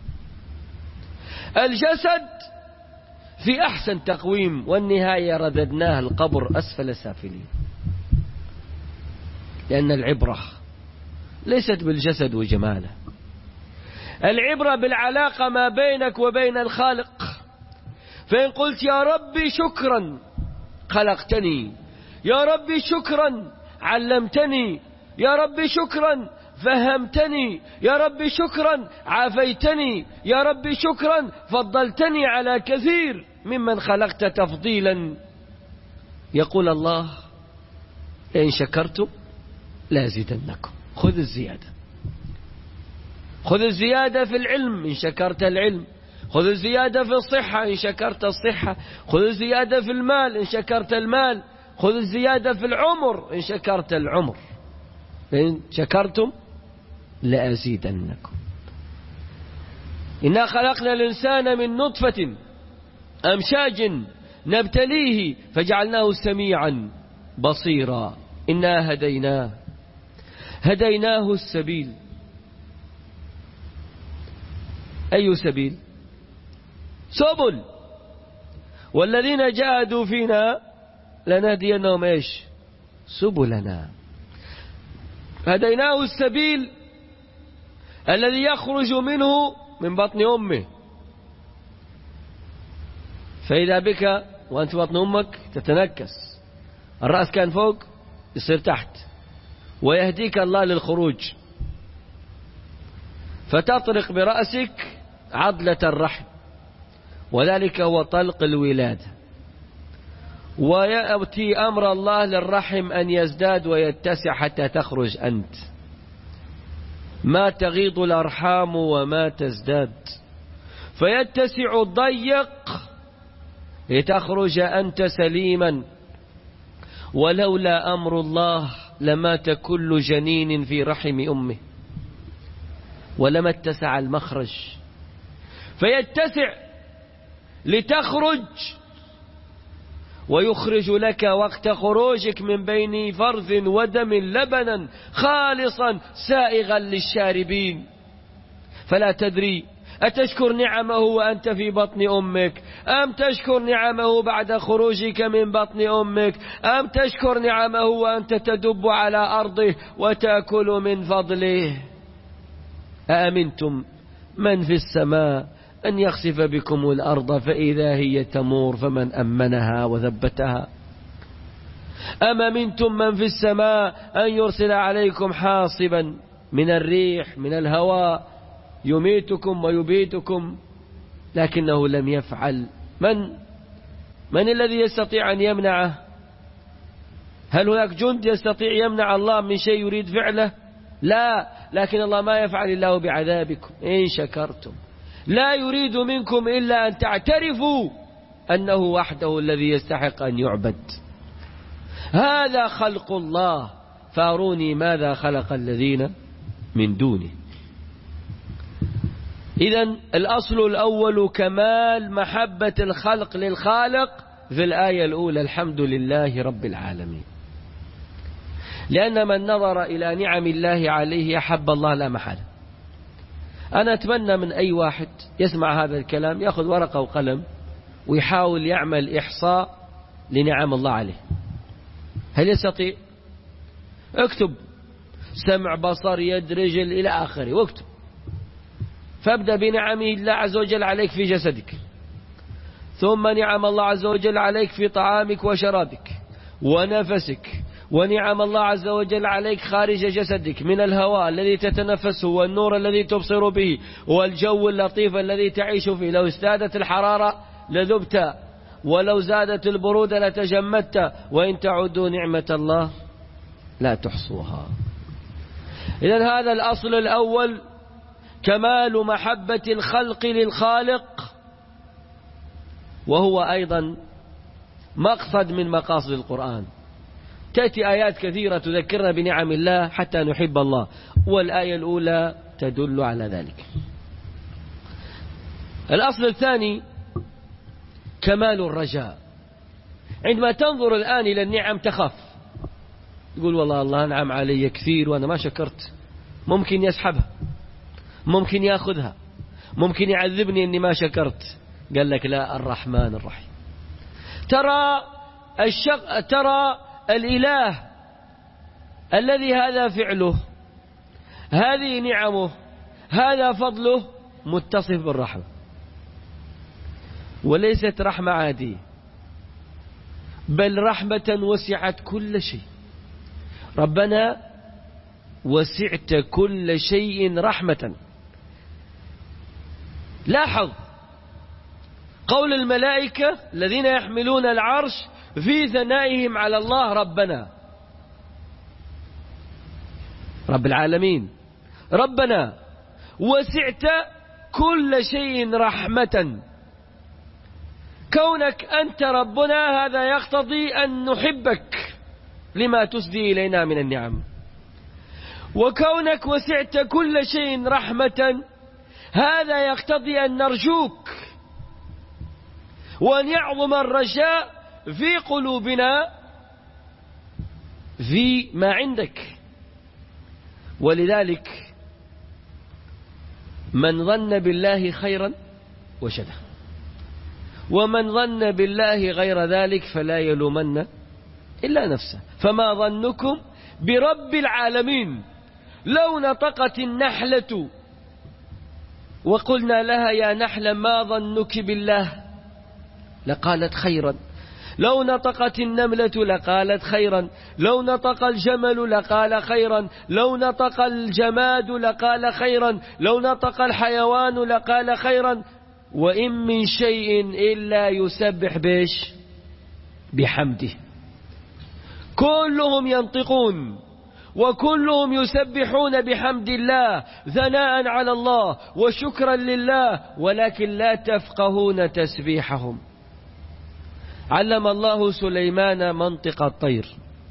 الجسد في أحسن تقويم، والنهاية رددناه القبر أسفل سافلين. لأن العبرة ليست بالجسد وجماله، العبرة بالعلاقة ما بينك وبين الخالق. فإن قلت يا ربي شكرا خلقتني، يا ربي شكرا علمتني، يا ربي شكرا فهمتني، يا ربي شكرا عافيتني، يا ربي شكرا فضلتني على كثير ممن خلقت تفضيلا، يقول الله إن شكرتم لازدنكم. خذ الزيادة، خذ الزيادة في العلم إن شكرت العلم، خذ الزيادة في الصحة إن شكرت الصحة، خذ الزيادة في المال إن شكرت المال، خذ الزيادة في العمر إن شكرت العمر. لئن شكرتم لأزيدنكم. إنا خلقنا الإنسان من نطفة أمشاج نبتليه فجعلناه سميعا بصيرا. إنا هديناه هديناه السبيل. أي سبيل؟ سبل. والذين جاهدوا فينا لنهدينهم إيش؟ سبلنا. هديناه السبيل الذي يخرج منه من بطن أمه. فإذا بك وأنت بطن أمك تتنكس، الرأس كان فوق يصير تحت، ويهديك الله للخروج، فتطرق برأسك عضلة الرحم، وذلك هو طلق الولادة. ويأتي أمر الله للرحم أن يزداد ويتسع حتى تخرج أنت. ما تغيض الأرحام وما تزداد، فيتسع الضيق لتخرج أنت سليما. ولولا أمر الله لمات كل جنين في رحم أمه ولما اتسع المخرج، فيتسع لتخرج ويخرج لك وقت خروجك من بين فرث ودم لبنا خالصا سائغا للشاربين. فلا تدري أتشكر نعمه وأنت في بطن أمك، أم تشكر نعمه بعد خروجك من بطن أمك، أم تشكر نعمه وأنت تدب على أرضه وتأكل من فضله. أأمنتم من في السماء أن يخسف بكم الأرض فإذا هي تمور فمن أمنها وثبتها. أم أمنتم من في السماء أن يرسل عليكم حاصبا من الريح من الهواء يميتكم ويبيتكم، لكنه لم يفعل. من من الذي يستطيع أن يمنعه؟ هل هناك جند يستطيع يمنع الله من شيء يريد فعله؟ لا، لكن الله ما يفعل الله بعذابكم إن شكرتم. لا يريد منكم إلا أن تعترفوا أنه وحده الذي يستحق أن يعبد. هذا خلق الله، فاروني ماذا خلق الذين من دونه. إذن الأصل الأول كمال محبة الخلق للخالق في الآية الأولى، الحمد لله رب العالمين. لأن من نظر إلى نعم الله عليه أحب الله لا محالة. أنا أتمنى من أي واحد يسمع هذا الكلام يأخذ ورقة وقلم ويحاول يعمل إحصاء لنعم الله عليه. هل يستطيع؟ اكتب سمع بصر يد رجل إلى آخره واكتب. فابدأ بنعمه الله عز وجل عليك في جسدك، ثم نعم الله عز وجل عليك في طعامك وشرابك ونفسك، ونعم الله عز وجل عليك خارج جسدك من الهواء الذي تتنفسه والنور الذي تبصر به والجو اللطيف الذي تعيش فيه. لو ازدادت الحرارة لذبت، ولو زادت البرودة لتجمدت، وإن تعدوا نعمة الله لا تحصوها. إذن هذا الأصل الأول كمال محبة الخلق للخالق، وهو أيضا مقصد من مقاصد القرآن. تأتي آيات كثيرة تذكرنا بنعم الله حتى نحب الله، والآية الأولى تدل على ذلك. الأصل الثاني كمال الرجاء. عندما تنظر الآن إلى النعم تخاف، يقول والله الله أنعم علي كثير وأنا ما شكرت، ممكن يسحبها، ممكن يأخذها، ممكن يعذبني أني ما شكرت. قال لك لا، الرحمن الرحيم. ترى الشق... ترى الإله الذي هذا فعله، هذه نعمه، هذا فضله، متصف بالرحمة، وليست رحمة عادية، بل رحمة وسعت كل شيء. ربنا وسعت كل شيء رحمة. لاحظ قول الملائكة الذين يحملون العرش في ثنائهم على الله ربنا، رب العالمين، ربنا وسعت كل شيء رحمة. كونك أنت ربنا هذا يقتضي أن نحبك لما تسدي إلينا من النعم. وكونك وسعت كل شيء رحمة هذا يقتضي أن نرجوك، وأن يعظم الرجاء في قلوبنا في ما عندك. ولذلك من ظن بالله خيرا وشده، ومن ظن بالله غير ذلك فلا يلومن إلا نفسه. فما ظنكم برب العالمين؟ لو نطقت النحلة وقلنا لها يا نحلة ما ظنك بالله لقالت خيرا، لو نطقت النملة لقالت خيرا، لو نطق الجمل لقال خيرا، لو نطق الجماد لقال خيرا، لو نطق الحيوان لقال خيرا. وإن من شيء إلا يسبح بيش بحمده. كلهم ينطقون وكلهم يسبحون بحمد الله ثناء على الله وشكرا لله، ولكن لا تفقهون تسبيحهم. علم الله سليمان منطق الطير،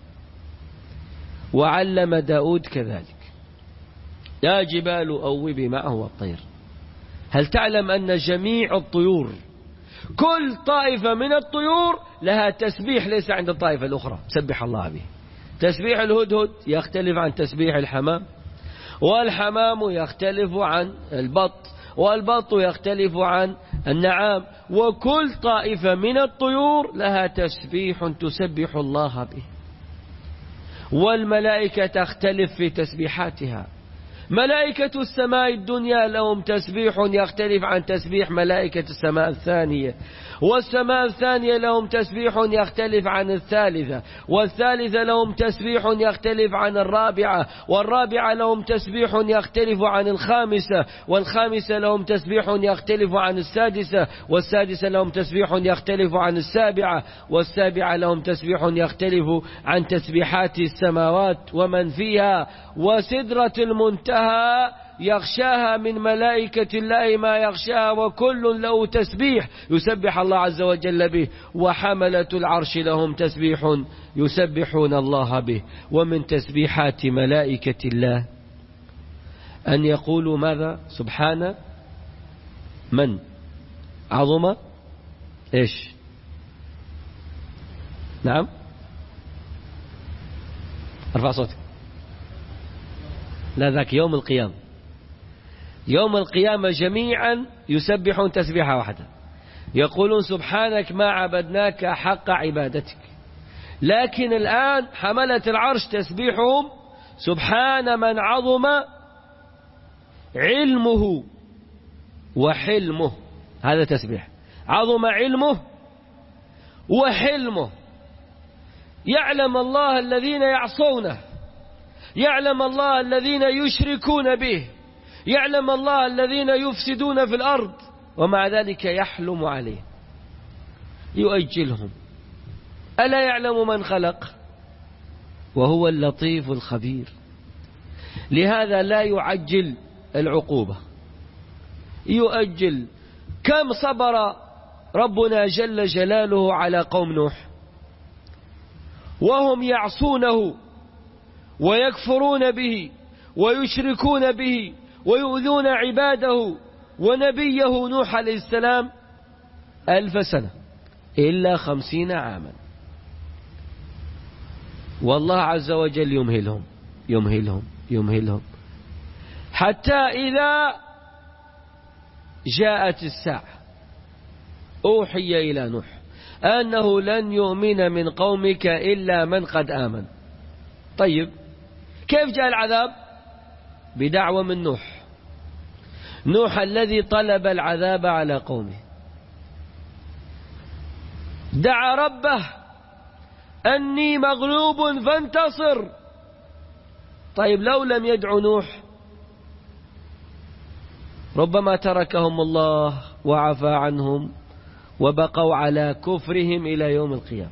وعلم داود كذلك. يا جبال أوبي معه الطير. هل تعلم أن جميع الطيور كل طائفة من الطيور لها تسبيح ليس عند الطائفة الأخرى سبح الله به؟ تسبيح الهدهد يختلف عن تسبيح الحمام، والحمام يختلف عن البط، والبط يختلف عن النعام، وكل طائفة من الطيور لها تسبيح تسبح الله به. والملائكة تختلف في تسبيحاتها. ملائكة السماء الدنيا لهم تسبيح يختلف عن تسبيح ملائكة السماء الثانية، والسماء الثانية لهم تسبيح يختلف عن الثالثة، والثالثة لهم تسبيح يختلف عن الرابعة، والرابعة لهم تسبيح يختلف عن الخامسة، والخامسة لهم تسبيح يختلف عن السادسة، والسادسة لهم تسبيح يختلف عن السابعة، والسابعة لهم تسبيح يختلف عن تسبيحات السماوات ومن فيها. وسدرة المنتهى يغشاها من ملائكة الله ما يغشاها، وكل له تسبيح يسبح الله عز وجل به. وحملة العرش لهم تسبيح يسبحون الله به. ومن تسبيحات ملائكة الله أن يقولوا ماذا؟ سبحان من عظم إيش؟ نعم ارفع صوتك. لا ذاك يوم القيامة. يوم القيامة جميعا يسبحون تسبيحة واحدة، يقولون سبحانك ما عبدناك حق عبادتك. لكن الآن حملة العرش تسبيحهم سبحان من عظم علمه وحلمه. هذا تسبيح. عظم علمه وحلمه. يعلم الله الذين يعصونه، يعلم الله الذين يشركون به، يعلم الله الذين يفسدون في الأرض، ومع ذلك يحلم عليه يؤجلهم. ألا يعلم من خلق وهو اللطيف الخبير؟ لهذا لا يعجل العقوبة، يؤجل. كم صبر ربنا جل جلاله على قوم نوح وهم يعصونه ويكفرون به ويشركون به ويؤذون عباده ونبيه نوح عليه السلام ألف سنة إلا خمسين عاما. والله عز وجل يمهلهم يمهلهم يمهلهم حتى إذا جاءت الساعة أوحي إلى نوح أنه لن يؤمن من قومك إلا من قد آمن. طيب كيف جاء العذاب؟ بدعوة من نوح. نوح الذي طلب العذاب على قومه دعا ربه أني مغلوب فانتصر. طيب لو لم يدعو نوح ربما تركهم الله وعفى عنهم وبقوا على كفرهم إلى يوم القيامة.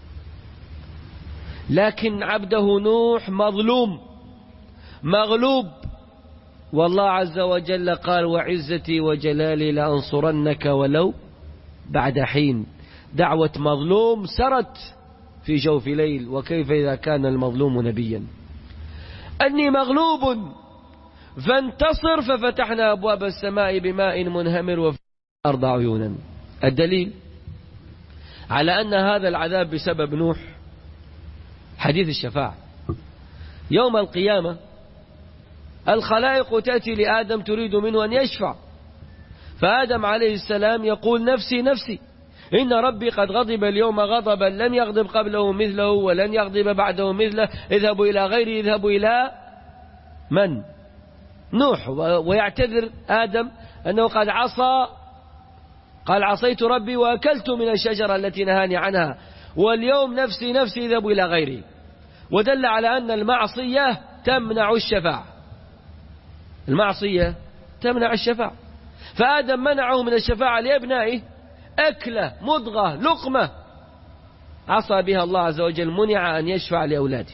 لكن عبده نوح مظلوم مغلوب، والله عز وجل قال وعزتي وجلالي لأنصرنك ولو بعد حين. دعوة مظلوم سرت في جوف ليل، وكيف إذا كان المظلوم نبيا. أني مغلوب فانتصر، ففتحنا أبواب السماء بماء منهمر وفي الأرض عيونا. الدليل على أن هذا العذاب بسبب نوح حديث الشفاعة. يوم القيامة الخلائق تأتي لآدم تريد منه أن يشفع، فآدم عليه السلام يقول نفسي نفسي، إن ربي قد غضب اليوم غضبا لم يغضب قبله مثله ولن يغضب بعده مثله، اذهبوا إلى غيري، اذهبوا إلى من؟ نوح. ويعتذر آدم أنه قد عصى، قال عصيت ربي وأكلت من الشجرة التي نهاني عنها، واليوم نفسي نفسي اذهبوا إلى غيري. ودل على أن المعصية تمنع الشفاعة، المعصية تمنع الشفاعة. فآدم منعه من الشفاعة لأبنائه، أكلة مضغة لقمة عصى بها الله عز وجل، منع أن يشفع لأولاده.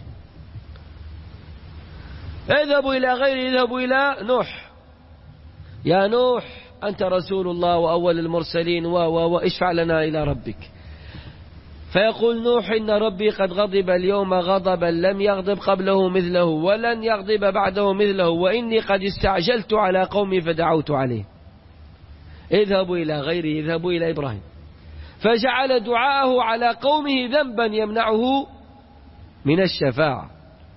اذهبوا إلى غيري، اذهبوا إلى نوح، يا نوح أنت رسول الله وأول المرسلين واشفع لنا إلى ربك. فيقول نوح إن ربي قد غضب اليوم غضبا لم يغضب قبله مثله ولن يغضب بعده مثله، وإني قد استعجلت على قومي فدعوت عليه. اذهبوا إلى غيري، اذهبوا إلى إبراهيم. فجعل دعاءه على قومه ذنبا يمنعه من الشفاعة.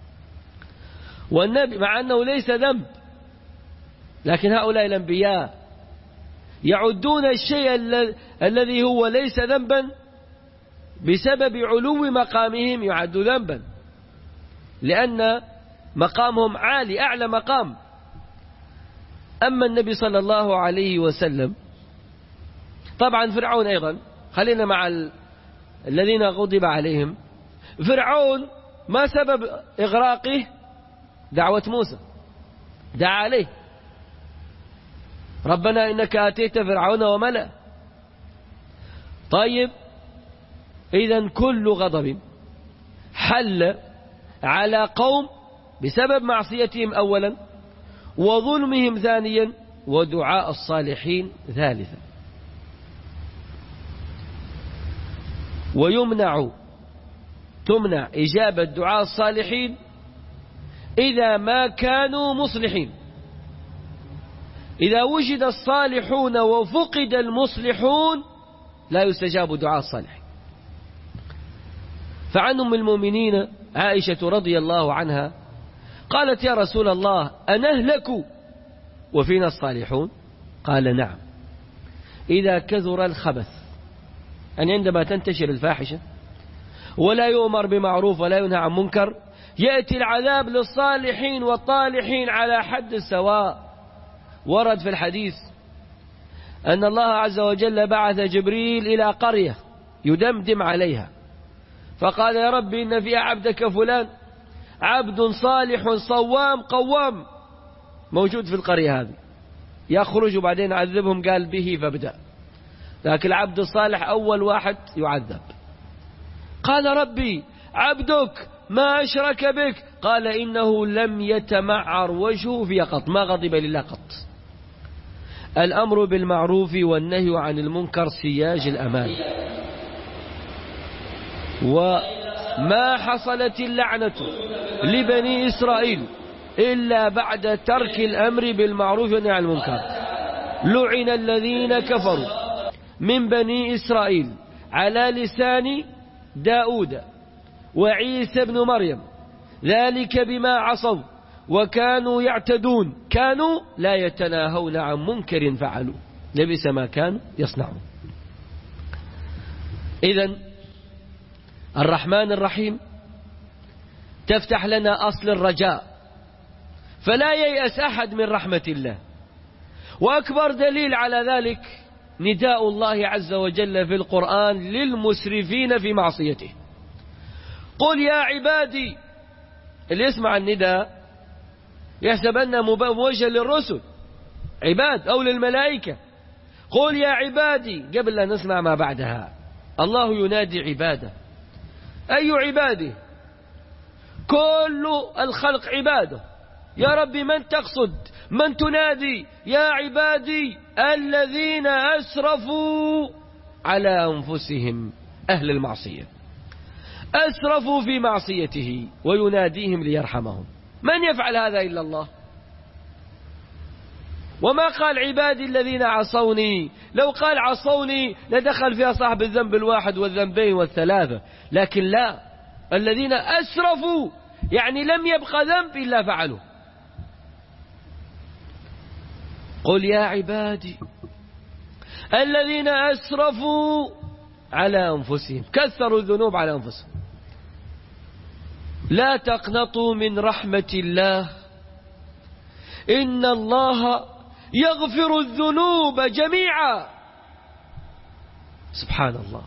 والنبي مع أنه ليس ذنب، لكن هؤلاء الأنبياء يعدون الشيء الذي هو ليس ذنبا بسبب علو مقامهم يعد ذنبا، لأن مقامهم عالي، أعلى مقام. أما النبي صلى الله عليه وسلم، طبعا فرعون أيضا، خلينا مع ال... الذين غضب عليهم. فرعون ما سبب إغراقه؟ دعوة موسى، دعا عليه ربنا إنك آتيت فرعون وملأ. طيب إذن كل غضب حل على قوم بسبب معصيتهم أولا، وظلمهم ثانيا، ودعاء الصالحين ثالثا. ويمنع تمنع إجابة دعاء الصالحين إذا ما كانوا مصلحين. إذا وجد الصالحون وفقد المصلحون لا يستجاب دعاء الصالحين. فعن أم المؤمنين عائشة رضي الله عنها قالت يا رسول الله أنهلك وفينا الصالحون؟ قال نعم، إذا كثر الخبث، أن عندما تنتشر الفاحشة ولا يؤمر بمعروف ولا ينهى عن منكر، يأتي العذاب للصالحين والطالحين على حد السواء. ورد في الحديث أن الله عز وجل بعث جبريل إلى قرية يدمدم عليها، فقال يا رب إن فيها عبدك فلان عبد صالح صوام قوام موجود في القرية هذه، يخرج وبعدين عذبهم، قال به فابدأ، لكن العبد الصالح أول واحد يعذب. قال ربي عبدك ما أشرك بك؟ قال إنه لم يتمعر وجهه في قط، ما غضب لله قط. الأمر بالمعروف والنهي عن المنكر سياج الأمان. وما حصلت اللعنة لبني إسرائيل إلا بعد ترك الأمر بالمعروف والنهي عن المنكر. لعن الذين كفروا من بني إسرائيل على لسان داود وعيسى بن مريم، ذلك بما عصوا وكانوا يعتدون، كانوا لا يتناهون عن منكر فعلوا، لبئس ما كانوا يصنعون. إذن الرحمن الرحيم تفتح لنا أصل الرجاء، فلا ييأس أحد من رحمة الله. وأكبر دليل على ذلك نداء الله عز وجل في القرآن للمسرفين في معصيته. قل يا عبادي، اللي يسمع النداء يحسب أنه موجه للرسل عباد أو للملائكة. قل يا عبادي، قبل أن نسمع ما بعدها الله ينادي عباده. أي عباده؟ كل الخلق عباده. يا ربي من تقصد؟ من تنادي؟ يا عبادي الذين أسرفوا على أنفسهم، أهل المعصية أسرفوا في معصيته، ويناديهم ليرحمهم. من يفعل هذا إلا الله؟ وما قال عبادي الذين عصوني، لو قال عصوني لدخل فيها صاحب الذنب الواحد والذنبين والثلاثة، لكن لا، الذين أسرفوا يعني لم يبقى ذنب إلا فعلوا. قل يا عبادي الذين أسرفوا على أنفسهم، كثروا الذنوب على أنفسهم، لا تقنطوا من رحمة الله إن الله يغفر الذنوب جميعا. سبحان الله،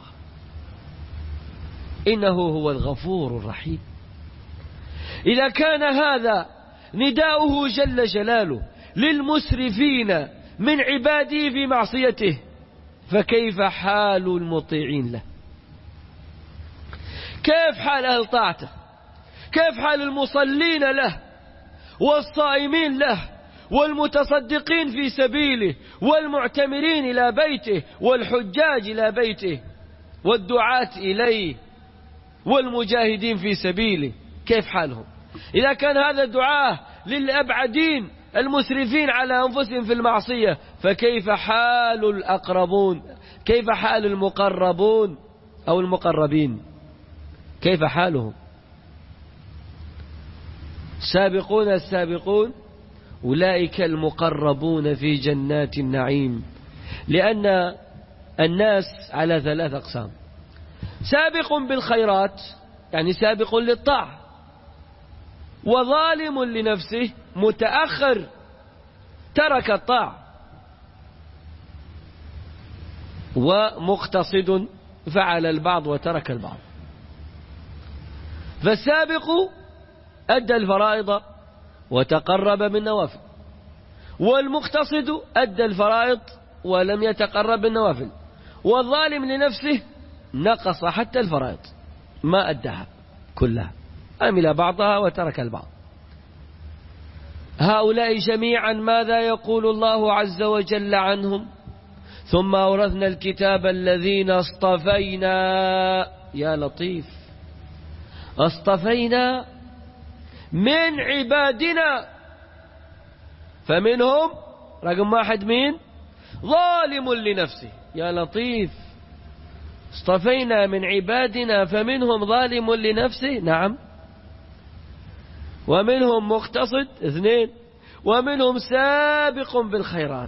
إنه هو الغفور الرحيم. إذا كان هذا نداؤه جل جلاله للمسرفين من عباده في معصيته، فكيف حال المطيعين له؟ كيف حال أهل طاعته؟ كيف حال المصلين له والصائمين له والمتصدقين في سبيله والمعتمرين إلى بيته والحجاج إلى بيته والدعاة إليه والمجاهدين في سبيله؟ كيف حالهم؟ إذا كان هذا الدعاء للأبعدين المسرفين على أنفسهم في المعصية، فكيف حال الأقربون؟ كيف حال المقربون أو المقربين؟ كيف حالهم؟ سابقون السابقون أولئك المقربون في جنات النعيم. لأن الناس على ثلاث أقسام: سابق بالخيرات يعني سابق للطاعة، وظالم لنفسه متأخر ترك الطاعة، ومقتصد فعل البعض وترك البعض. فالسابق أدى الفرائض وتقرب بالنوافل، والمقتصد أدى الفرائض ولم يتقرب بالنوافل، والظالم لنفسه نقص حتى الفرائض ما أداها كلها، عمل بعضها وترك البعض. هؤلاء جميعا ماذا يقول الله عز وجل عنهم؟ ثم أورثنا الكتاب الذين اصطفينا. يا لطيف، اصطفينا من عبادنا، فمنهم رقم واحد مين؟ ظالم لنفسه. يا لطيف، اصطفينا من عبادنا فمنهم ظالم لنفسه، نعم، ومنهم مقتصد، اثنين، ومنهم سابق بالخيرات.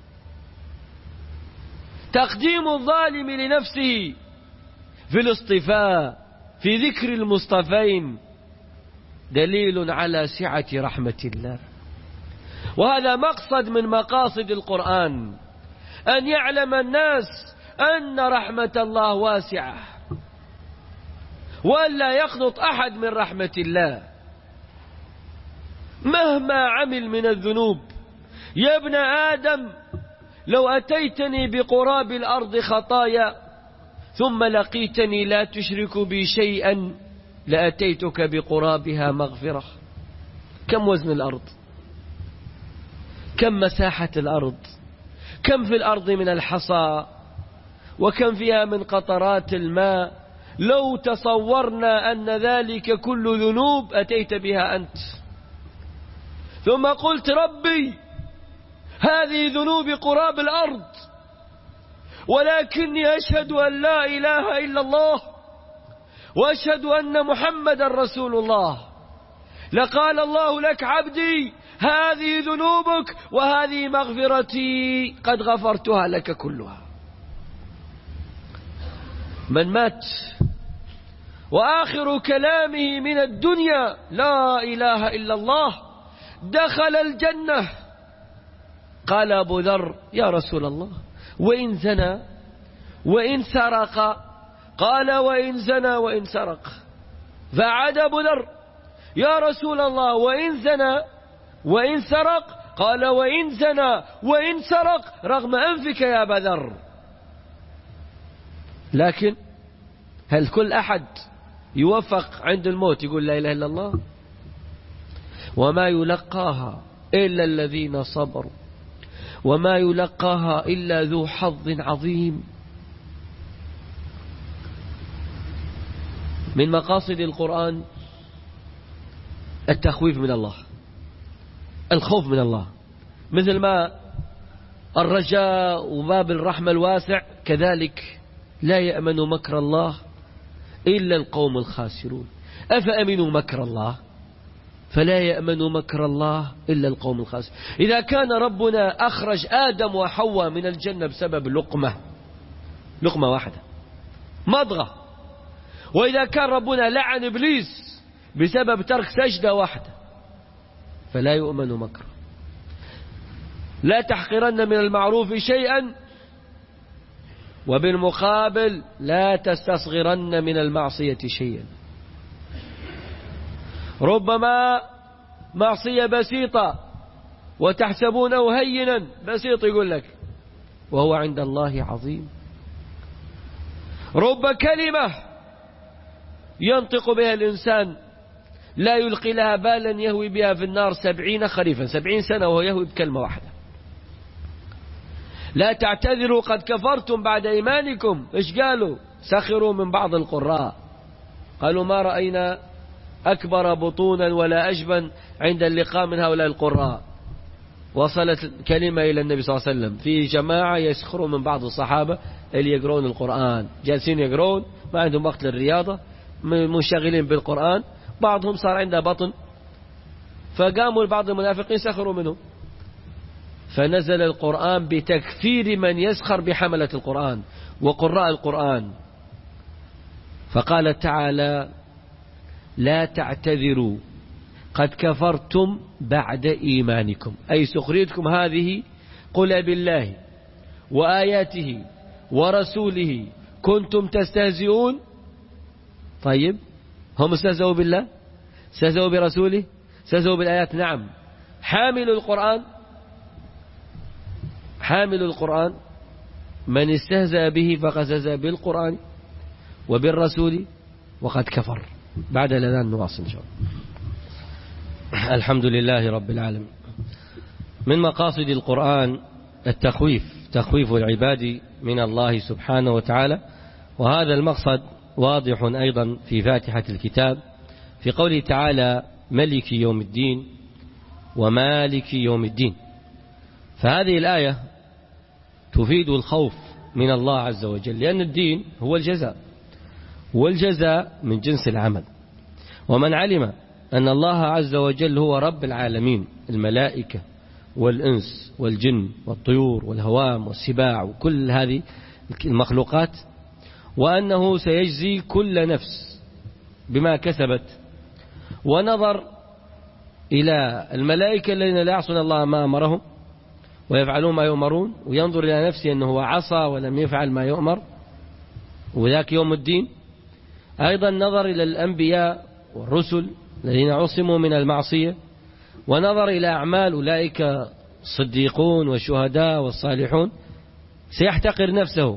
تقديم الظالم لنفسه في الاصطفاء في ذكر المصطفين دليل على سعة رحمة الله. وهذا مقصد من مقاصد القرآن، أن يعلم الناس أن رحمة الله واسعة، وألا يقنط أحد من رحمة الله مهما عمل من الذنوب. يا ابن آدم لو أتيتني بقراب الأرض خطايا ثم لقيتني لا تشرك بي شيئا لأتيتك بقرابها مغفرة. كم وزن الأرض؟ كم مساحة الأرض؟ كم في الأرض من الحصى؟ وكم فيها من قطرات الماء؟ لو تصورنا أن ذلك كل ذنوب أتيت بها أنت، ثم قلت ربي هذه ذنوب قراب الأرض، ولكني أشهد أن لا إله إلا الله وأشهد أن محمد رسول الله، لقال الله لك عبدي هذه ذنوبك وهذه مغفرتي قد غفرتها لك كلها. من مات وآخر كلامه من الدنيا لا إله إلا الله دخل الجنة. قال أبو ذر يا رسول الله وإن زنى وإن سرق؟ قال وإن زنى وإن سرق. فعاد أبو ذر يا رسول الله وإن زنى وإن سرق؟ قال وإن زنى وإن سرق رغم أنفك يا أبا ذر. لكن هل كل أحد يوفق عند الموت يقول لا إله إلا الله؟ وما يلقاها إلا الذين صبروا وما يلقاها إلا ذو حظ عظيم. من مقاصد القرآن التخويف من الله، الخوف من الله، مثل ما الرجاء وباب الرحمة الواسع، كذلك لا يأمن مكر الله إلا القوم الخاسرون. أفأمنوا مكر الله؟ فلا يأمن مكر الله إلا القوم الخاسرون. إذا كان ربنا أخرج آدم وحواء من الجنة بسبب لقمة لقمة واحدة مضغة، وإذا كان ربنا لعن إبليس بسبب ترك سجدة واحدة، فلا يؤمن مكره. لا تحقرن من المعروف شيئا، وبالمقابل لا تستصغرن من المعصية شيئا. ربما معصية بسيطة وتحسبونه هينا، بسيط يقول لك، وهو عند الله عظيم. رب كلمة ينطق بها الإنسان لا يلقي لها بالا يهوي بها في النار سبعين خريفا، سبعين سنة وهو يهوي بكلمة واحدة. لا تعتذروا قد كفرتم بعد إيمانكم. إيش قالوا؟ سخروا من بعض القراء، قالوا ما رأينا أكبر بطونا ولا أجبن عند اللقاء من هؤلاء القراء. وصلت كلمة إلى النبي صلى الله عليه وسلم في جماعة يسخروا من بعض الصحابة اللي يقرون القرآن، جالسين يقرون ما عندهم وقت للرياضة، منشغلين بالقرآن، بعضهم صار عنده بطن، فقاموا بعض المنافقين سخروا منه، فنزل القرآن بتكفير من يسخر بحملة القرآن وقراء القرآن. فقال تعالى: لا تعتذروا قد كفرتم بعد إيمانكم، أي سخريتكم هذه قل بالله وآياته ورسوله كنتم تستهزئون. طيب هم استهزئوا بالله، استهزئوا برسوله، استهزئوا بالآيات. نعم، حامل القرآن حامل القرآن من استهزأ به فقد استهزأ بالقرآن وبالرسول وقد كفر. بعد الأذان نواصل إن شاء الله. الحمد لله رب العالمين. من مقاصد القرآن التخويف، تخويف العباد من الله سبحانه وتعالى، وهذا المقصد واضح أيضا في فاتحة الكتاب في قوله تعالى: ملك يوم الدين ومالك يوم الدين. فهذه الآية تفيد الخوف من الله عز وجل، لأن الدين هو الجزاء، والجزاء من جنس العمل. ومن علم أن الله عز وجل هو رب العالمين، الملائكة والإنس والجن والطيور والهوام والسباع وكل هذه المخلوقات، وأنه سيجزي كل نفس بما كسبت، ونظر إلى الملائكة الذين لا يعصون الله ما أمرهم ويفعلون ما يؤمرون، وينظر إلى نفسه أنه عصى ولم يفعل ما يؤمر، وذاك يوم الدين. أيضا نظر إلى الأنبياء والرسل الذين عصموا من المعصية، ونظر إلى أعمال أولئك الصديقون والشهداء والصالحون، سيحتقر نفسه.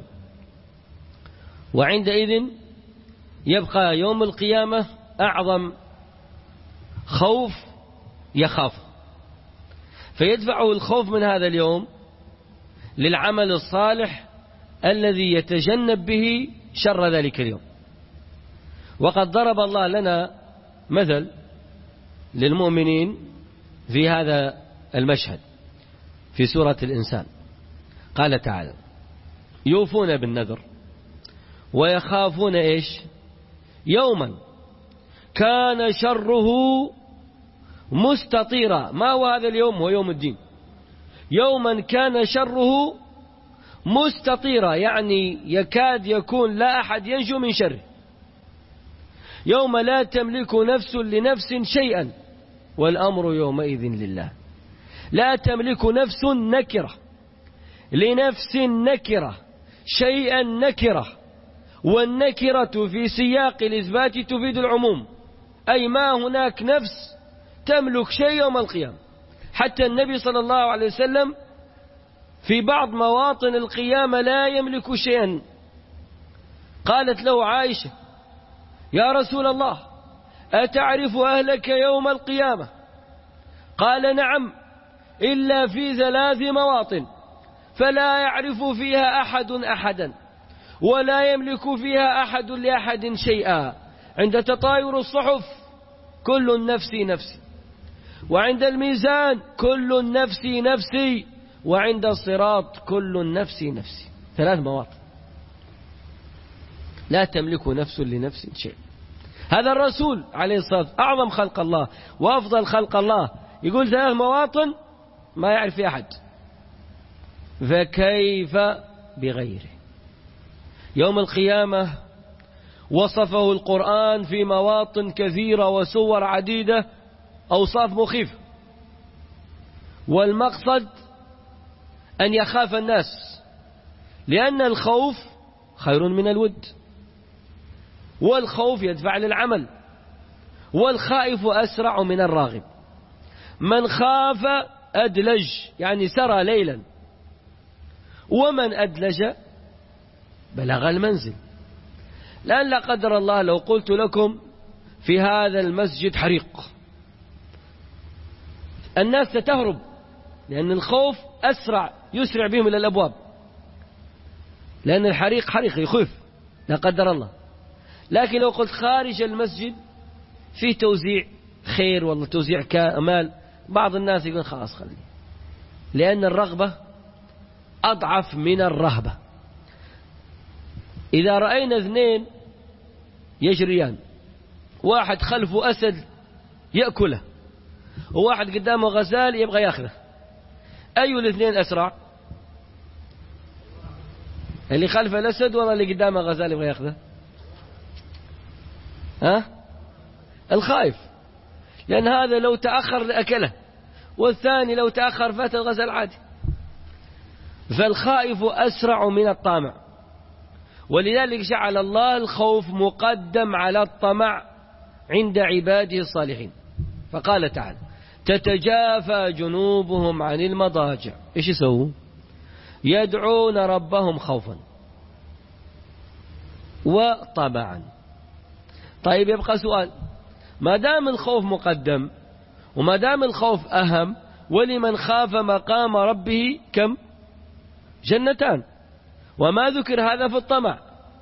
وعندئذ يبقى يوم القيامة أعظم خوف يخاف، فيدفعه الخوف من هذا اليوم للعمل الصالح الذي يتجنب به شر ذلك اليوم. وقد ضرب الله لنا مثل للمؤمنين في هذا المشهد في سورة الإنسان. قال تعالى: يوفون بالنذر ويخافون إيش؟ يوما كان شره مستطيرا. ما هو هذا اليوم؟ هو يوم الدين. يوما كان شره مستطيرا، يعني يكاد يكون لا أحد ينجو من شره. يوم لا تملك نفس لنفس شيئا والأمر يومئذ لله. لا تملك نفس نكرة لنفس نكرة شيئا نكرة، والنكرة في سياق الإثبات تفيد العموم، أي ما هناك نفس تملك شيء يوم القيامة. حتى النبي صلى الله عليه وسلم في بعض مواطن القيامة لا يملك شيئا. قالت له عائشة: يا رسول الله أتعرف أهلك يوم القيامة؟ قال: نعم، إلا في ثلاث مواطن فلا يعرف فيها أحد أحدا ولا يملك فيها أحد لأحد شيئا: عند تطاير الصحف كل نفسي نفسي، وعند الميزان كل نفسي نفسي، وعند الصراط كل نفسي نفسي. ثلاث مواطن لا تملك نفس لنفس شيء. هذا الرسول عليه الصلاة والسلام أعظم خلق الله وأفضل خلق الله يقول ثلاث مواطن ما يعرف في أحد، فكيف بغيره؟ يوم القيامة وصفه القرآن في مواطن كثيرة وسور عديدة أوصاف مخيفة، والمقصد أن يخاف الناس، لأن الخوف خير من الود، والخوف يدفع للعمل، والخائف أسرع من الراغب. من خاف أدلج يعني سرى ليلا، ومن أدلج بلغ المنزل. لأن لا قدر الله لو قلت لكم في هذا المسجد حريق، الناس ستهرب، لأن الخوف أسرع يسرع بهم إلى الأبواب، لأن الحريق حريق يخوف لا قدر الله. لكن لو قلت خارج المسجد في توزيع خير والله توزيع كمال، بعض الناس يقول خلاص خلي، لأن الرغبة أضعف من الرهبة. إذا رأينا اثنين يجريان، واحد خلفه أسد يأكله وواحد قدامه غزال يبغى يأخذه، أي الاثنين أسرع؟ اللي خلف الأسد ولا اللي قدامه غزال يبغى يأخذه؟ ها؟ الخائف، لأن هذا لو تأخر لأكله، والثاني لو تأخر فات الغزال عادي. فالخائف أسرع من الطامع، ولذلك جعل الله الخوف مقدم على الطمع عند عباده الصالحين. فقال تعالى تتجافى جنوبهم عن المضاجع. إيش يسووا؟ يدعون ربهم خوفا وطمعا. طيب يبقى سؤال، ما دام الخوف مقدم وما دام الخوف أهم، ولمن خاف مقام ربه كم؟ جنتان. وما ذكر هذا في الطمع،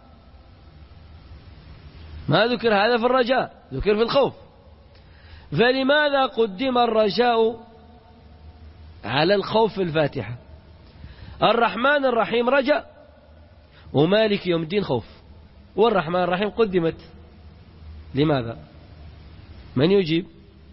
ما ذكر هذا في الرجاء، ذكر في الخوف. فلماذا قدم الرجاء على الخوف في الفاتحة؟ الرحمن الرحيم رجاء، ومالك يوم الدين خوف، والرحمن الرحيم قدمت. لماذا؟ من يجيب؟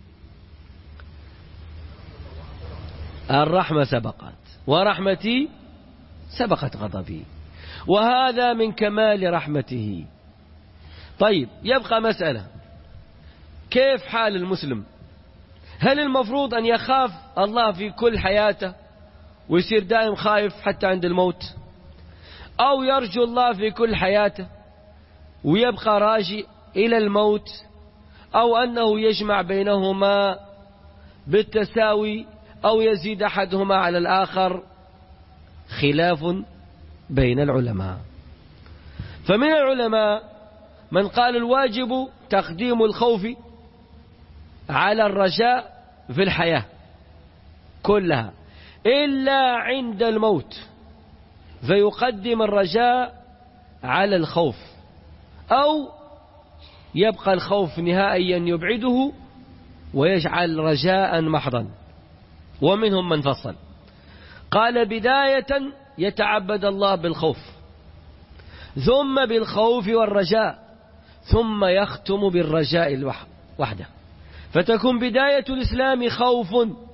الرحمة سبقت، ورحمتي سبقت غضبي، وهذا من كمال رحمته. طيب يبقى مسألة، كيف حال المسلم؟ هل المفروض أن يخاف الله في كل حياته ويصير دائم خائف حتى عند الموت، أو يرجو الله في كل حياته ويبقى راجي إلى الموت، أو أنه يجمع بينهما بالتساوي أو يزيد أحدهما على الآخر؟ خلاف بين العلماء. فمن العلماء من قال الواجب تقديم الخوف على الرجاء في الحياة كلها إلا عند الموت، فيقدم الرجاء على الخوف، أو يبقى الخوف نهائيا يبعده ويجعل رجاء محضا. ومنهم من فصل قال بداية يتعبد الله بالخوف، ثم بالخوف والرجاء، ثم يختم بالرجاء وحده، فتكون بداية الإسلام خوف،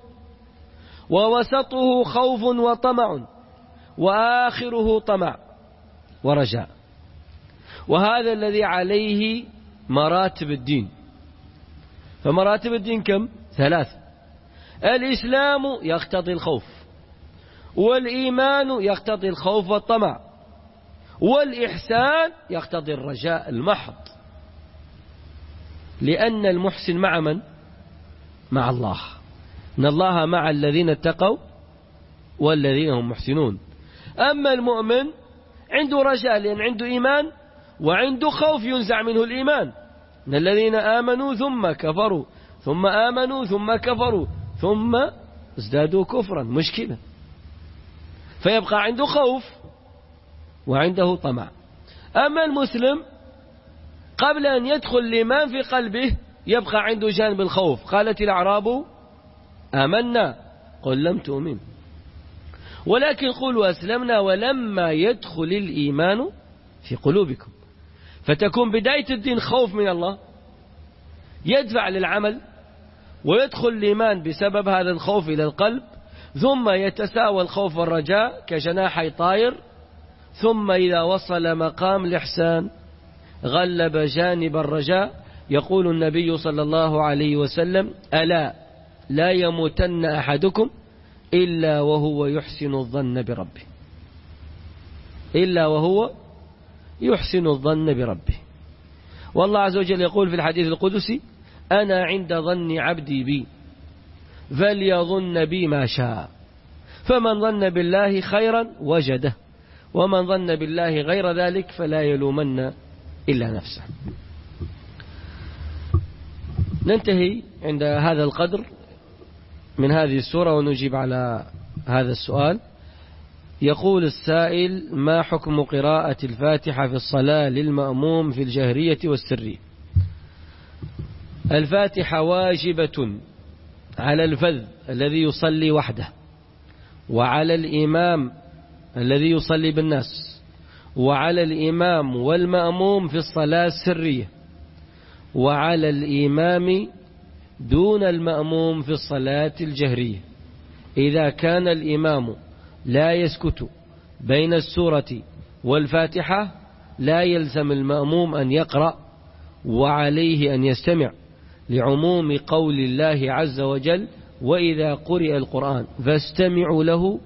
ووسطه خوف وطمع، وآخره طمع ورجاء. وهذا الذي عليه مراتب الدين. فمراتب الدين كم؟ ثلاث. الإسلام يقتضي الخوف، والإيمان يقتضي الخوف والطمع، والإحسان يقتضي الرجاء المحض. لأن المحسن مع من؟ مع الله. إن الله مع الذين اتقوا والذين هم محسنون. أما المؤمن عنده رجاء لأن عنده إيمان، وعنده خوف ينزع منه الإيمان. إن الذين آمنوا ثم كفروا ثم آمنوا ثم كفروا ثم ازدادوا كفرا، مشكلة. فيبقى عنده خوف وعنده طمع. أما المسلم قبل أن يدخل الإيمان في قلبه يبقى عنده جانب الخوف. قالت الأعراب آمنا قل لم تؤمن ولكن قولوا أسلمنا ولما يدخل الإيمان في قلوبكم. فتكون بداية الدين خوف من الله يدفع للعمل ويدخل الإيمان بسبب هذا الخوف إلى القلب، ثم يتساوى الخوف والرجاء كجناحي طائر، ثم إذا وصل مقام الإحسان غلب جانب الرجاء. يقول النبي صلى الله عليه وسلم ألا لا يموتن أحدكم إلا وهو يحسن الظن بربه، إلا وهو يحسن الظن بربه. والله عز وجل يقول في الحديث القدسي أنا عند ظن عبدي بي فليظن بي ما شاء، فمن ظن بالله خيرا وجده ومن ظن بالله غير ذلك فلا يلومن إلا نفسه. ننتهي عند هذا القدر من هذه السورة ونجيب على هذا السؤال. يقول السائل ما حكم قراءة الفاتحة في الصلاة للمأموم في الجهرية والسرية؟ الفاتحة واجبة على الفذ الذي يصلي وحده، وعلى الإمام الذي يصلي بالناس، وعلى الإمام والمأموم في الصلاة السرية، وعلى الإمام دون المأموم في الصلاة الجهرية. إذا كان الإمام لا يسكت بين السورة والفاتحة لا يلزم المأموم أن يقرأ، وعليه أن يستمع لعموم قول الله عز وجل وإذا قرئ القرآن فاستمعوا له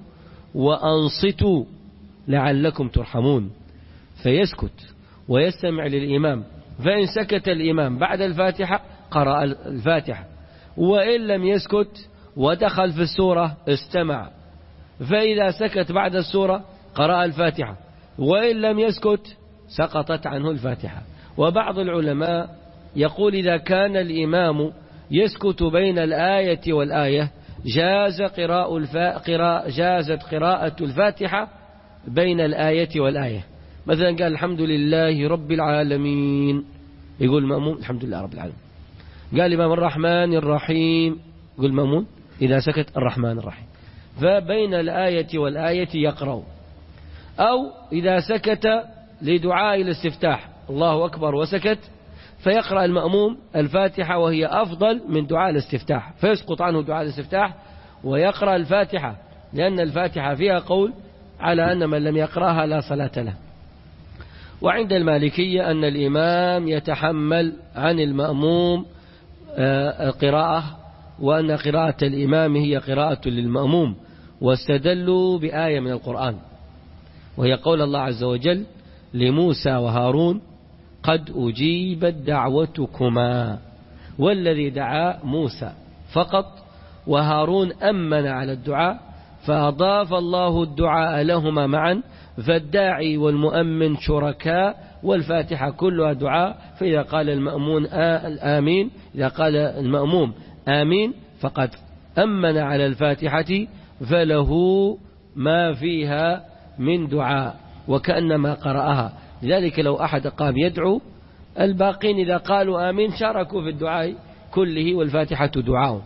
وأنصتوا لعلكم ترحمون، فيسكت ويستمع للإمام. فإن سكت الإمام بعد الفاتحة قرأ الفاتحة، وإن لم يسكت ودخل في السورة استمع، فإذا سكت بعد السورة قرأ الفاتحة، وإن لم يسكت سقطت عنه الفاتحة. وبعض العلماء يقول إذا كان الإمام يسكت بين الآية والآية جاز قراءة الفا... قراء... جازت قراءة الفاتحة بين الآية والآية. مثلا قال الحمد لله رب العالمين يقول مأمون الحمد لله رب العالمين. قال الإمام الرحمن الرحيم يقول مأمون إذا سكت الرحمن الرحيم. فبين الآية والآية يقرأ. أو إذا سكت لدعاء الاستفتاح الله أكبر وسكت فيقرأ المأموم الفاتحة وهي أفضل من دعاء الاستفتاح، فيسقط عنه دعاء الاستفتاح ويقرأ الفاتحة، لأن الفاتحة فيها قول على أن من لم يقرأها لا صلاة له. وعند المالكية أن الإمام يتحمل عن المأموم القراءة، وأن قراءة الإمام هي قراءة للمأموم، واستدلوا بآية من القرآن وهي قول الله عز وجل لموسى وهارون قد أجيبت دعوتكما، والذي دعا موسى فقط وهارون أمن على الدعاء، فأضاف الله الدعاء لهما معا، فالداعي والمؤمن شركاء، والفاتحة كلها دعاء. فإذا قال المأمون آمين إذا قال المأموم آمين فقد أمن على الفاتحة فله ما فيها من دعاء وكأنما قرأها. لذلك لو أحد قام يدعو الباقين إذا قالوا آمين شاركوا في الدعاء كله، والفاتحة دعاء.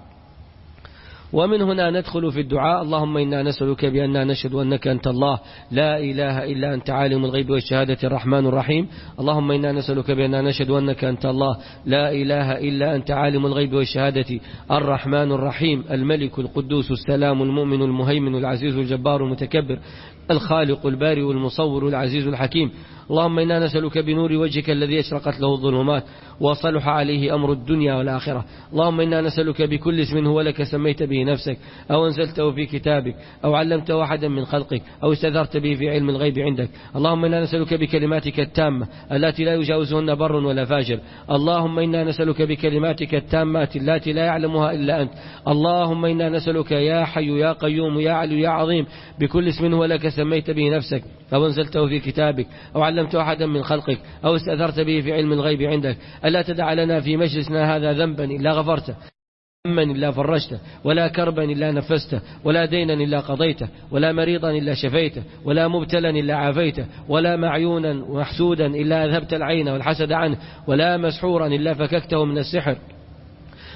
ومن هنا ندخل في الدعاء. اللهم إنا نسألك بأننا نشهد أنك أنت الله لا إله إلا أنت عالم الغيب والشهادة الرحمن الرحيم. اللهم إنا نسألك بأننا نشهد أنك أنت الله لا إله إلا أنت عالم الغيب والشهادة الرحمن الرحيم، الملك القدوس السلام المؤمن المهيمن العزيز الجبار المتكبر الخالق البارئ المصور العزيز الحكيم. اللهم إنا نسألك بنور وجهك الذي أشرقت له الظلمات وصلح عليه أمر الدنيا والآخرة. اللهم إنا نسألك بكل اسم هو لك سميت به نفسك أو أنزلته في كتابك أو علمته أحدا من خلقك أو استأثرت به في علم الغيب عندك. اللهم إنا نسألك بكلماتك التامة التي لا يجاوزهن بر ولا فاجر. اللهم إنا نسألك بكلماتك التامات التي لا يعلمها إلا أنت. اللهم إنا نسألك يا حي يا قيوم يا علي يا عظيم بكل اسم هو لك سميت به نفسك أو أنزلته في كتابك أو علمته أحدا من خلقك أو استأثرت به في علم الغيب عندك، ألا تدع لنا في مجلسنا هذا ذنبا إلا غفرته، هما إلا فرجته، ولا كربا إلا نفسته، ولا دينا إلا قضيته، ولا مريضا إلا شفيته، ولا مبتلا إلا عافيته، ولا معيونا ومحسودا إلا أذهبت العين والحسد عنه، ولا مسحورا إلا فككته من السحر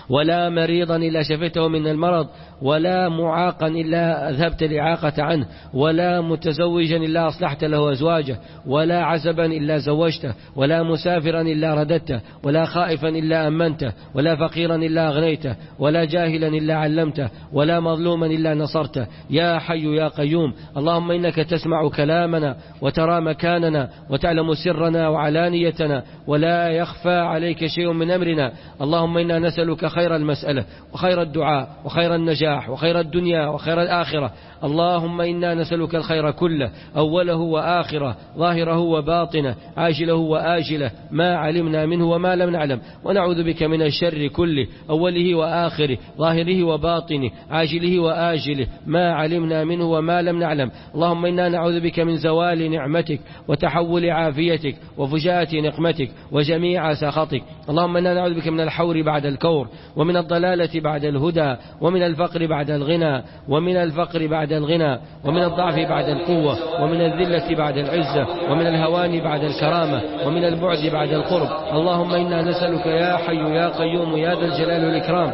ولا مريضا إلا شفيته من المرض، ولا معاقا إلا أذهبت الإعاقة عنه، ولا متزوجا إلا أصلحت له أزواجه، ولا عزبا إلا زوجته، ولا مسافرا إلا رددته، ولا خائفا إلا أمنته، ولا فقيرا إلا أغنيته، ولا جاهلا إلا علمته، ولا مظلوما إلا نصرته. يا حي يا قيوم. اللهم إنك تسمع كلامنا وترى مكاننا وتعلم سرنا وعلانيتنا، ولا يخفى عليك شيء من أمرنا. اللهم إنا نسألك خير المسألة وخير الدعاء وخير النجاح وخير الدنيا وخير الآخرة. اللهم إنا نسألك الخير كله، أوله وآخره، ظاهره وباطنه، عاجله وآجله، ما علمنا منه وما لم نعلم، ونعوذ بك من الشر كله، أوله وآخره، ظاهره وباطنه، عاجله وآجله، ما علمنا منه وما لم نعلم. اللهم إنا نعوذ بك من زوال نعمتك وتحول عافيتك وفجاءة نقمتك وجميع سخطك. اللهم إنا نعوذ بك من الحور بعد الكور، ومن الضلالة بعد الهدى، ومن الفقر بعد الغنى، ومن الفقر بعد الغنى، ومن الضعف بعد القوة، ومن الذلة بعد العزة، ومن الهوان بعد الكرامة، ومن البعد بعد القرب. اللهم إنا نسألك يا حي يا قيوم يا ذا الجلال والإكرام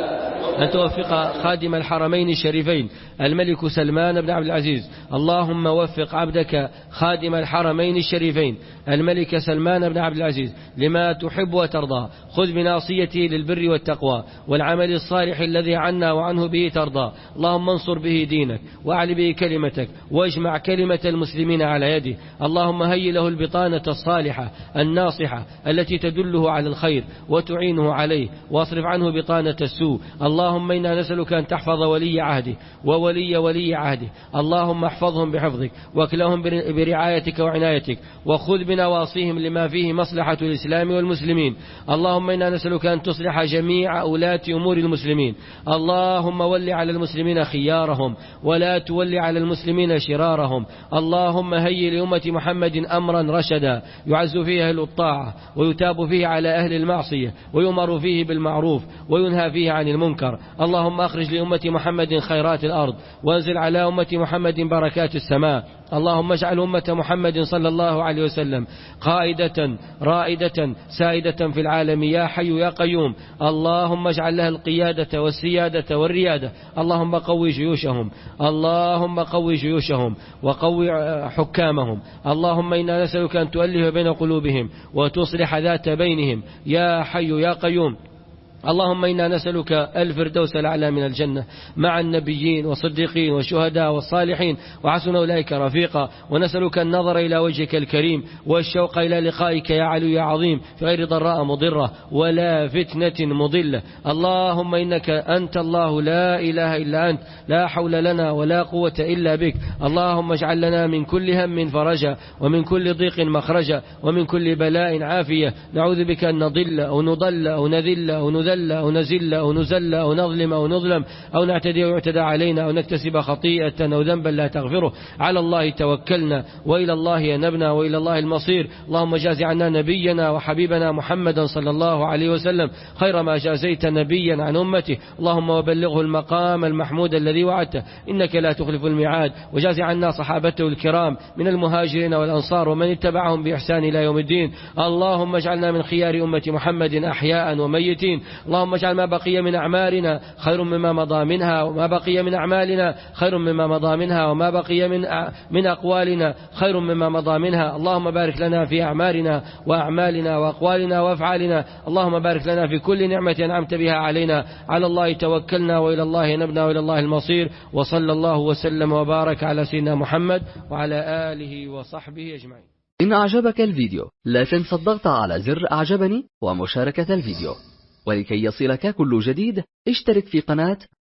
أن توفق خادم الحرمين الشريفين الملك سلمان بن عبد العزيز. اللهم وفق عبدك خادم الحرمين الشريفين الملك سلمان بن عبد العزيز لما تحب وترضى. خذ بناصيته للبر والتقوى والعمل الصالح الذي عنا وعنه به ترضى. اللهم انصر به دينك واعل به كلمتك واجمع كلمة المسلمين على يده. اللهم هيئ له البطانة الصالحة الناصحة التي تدله على الخير وتعينه عليه، واصرف عنه بطانة السوء. اللهم إنا نسألك أن تحفظ ولي عهده وولي ولي عهده. اللهم احفظهم بحفظك واكلهم برعايتك وعنايتك، وخذ بنواصيهم لما فيه مصلحة الإسلام والمسلمين. اللهم إنا نسألك أن تصلح جميع أولاة أمور المسلمين. اللهم ول على المسلمين خيارهم ولا تول على المسلمين شرارهم. اللهم هيئ لأمة محمد أمرا رشدا يعز فيه أهل الطاعة ويتاب فيه على أهل المعصية ويؤمر فيه بالمعروف وينهى فيه عن المنكر. اللهم أخرج لأمة محمد خيرات الأرض وانزل على أمة محمد بركات السماء. اللهم اجعل أمة محمد صلى الله عليه وسلم قائدة رائدة سائدة في العالم يا حي يا قيوم. اللهم اجعل لها القيادة والسيادة والريادة. اللهم قوي جيوشهم، اللهم قوي جيوشهم وقوي حكامهم. اللهم إنا نسألك أن تؤلف بين قلوبهم وتصلح ذات بينهم يا حي يا قيوم. اللهم إنا نسألك الفردوس الأعلى من الجنة مع النبيين والصديقين والشهداء والصالحين وحسن أولئك رفيقا، ونسألك النظر إلى وجهك الكريم والشوق إلى لقائك يا علي يا عظيم في غير ضراء مضرة ولا فتنة مضلة. اللهم إنك أنت الله لا إله إلا أنت، لا حول لنا ولا قوة إلا بك. اللهم اجعل لنا من كل هم فرجا ومن كل ضيق مخرجا ومن كل بلاء عافية. نعوذ بك أن نضل أو نضل أو نذل أو نذل أو نزل أو نزل أو نظلم أو نظلم أو نعتدي أو يعتدى علينا أو نكتسب خطيئة أو ذنبا لا تغفره. على الله توكلنا وإلى الله ينبنا وإلى الله المصير. اللهم جاز عنا نبينا وحبيبنا محمدا صلى الله عليه وسلم خير ما جازيت نبيا عن أمته. اللهم وبلغه المقام المحمود الذي وعدته إنك لا تخلف الميعاد. وجاز عنا صحابته الكرام من المهاجرين والأنصار ومن اتبعهم بإحسان إلى يوم الدين. اللهم اجعلنا من خيار أمة محمد أحياء وميتين. اللهم اجعل ما بقي من أعمالنا خير مما مضى منها، وما بقي من أعمالنا خير مما مضى منها، وما بقي من من أقوالنا خير مما مضى منها. اللهم بارك لنا في أعمالنا وأعمالنا وأقوالنا وأفعالنا. اللهم بارك لنا في كل نعمة أنعمت بها علينا. على الله توكلنا وإلى الله نبنا وإلى الله المصير. وصلى الله وسلم وبارك على سيدنا محمد وعلى آله وصحبه أجمعين. إن أعجبك الفيديو لا تنسى الضغط على زر أعجبني ومشاركة الفيديو. ولكي يصلك كل جديد اشترك في قناة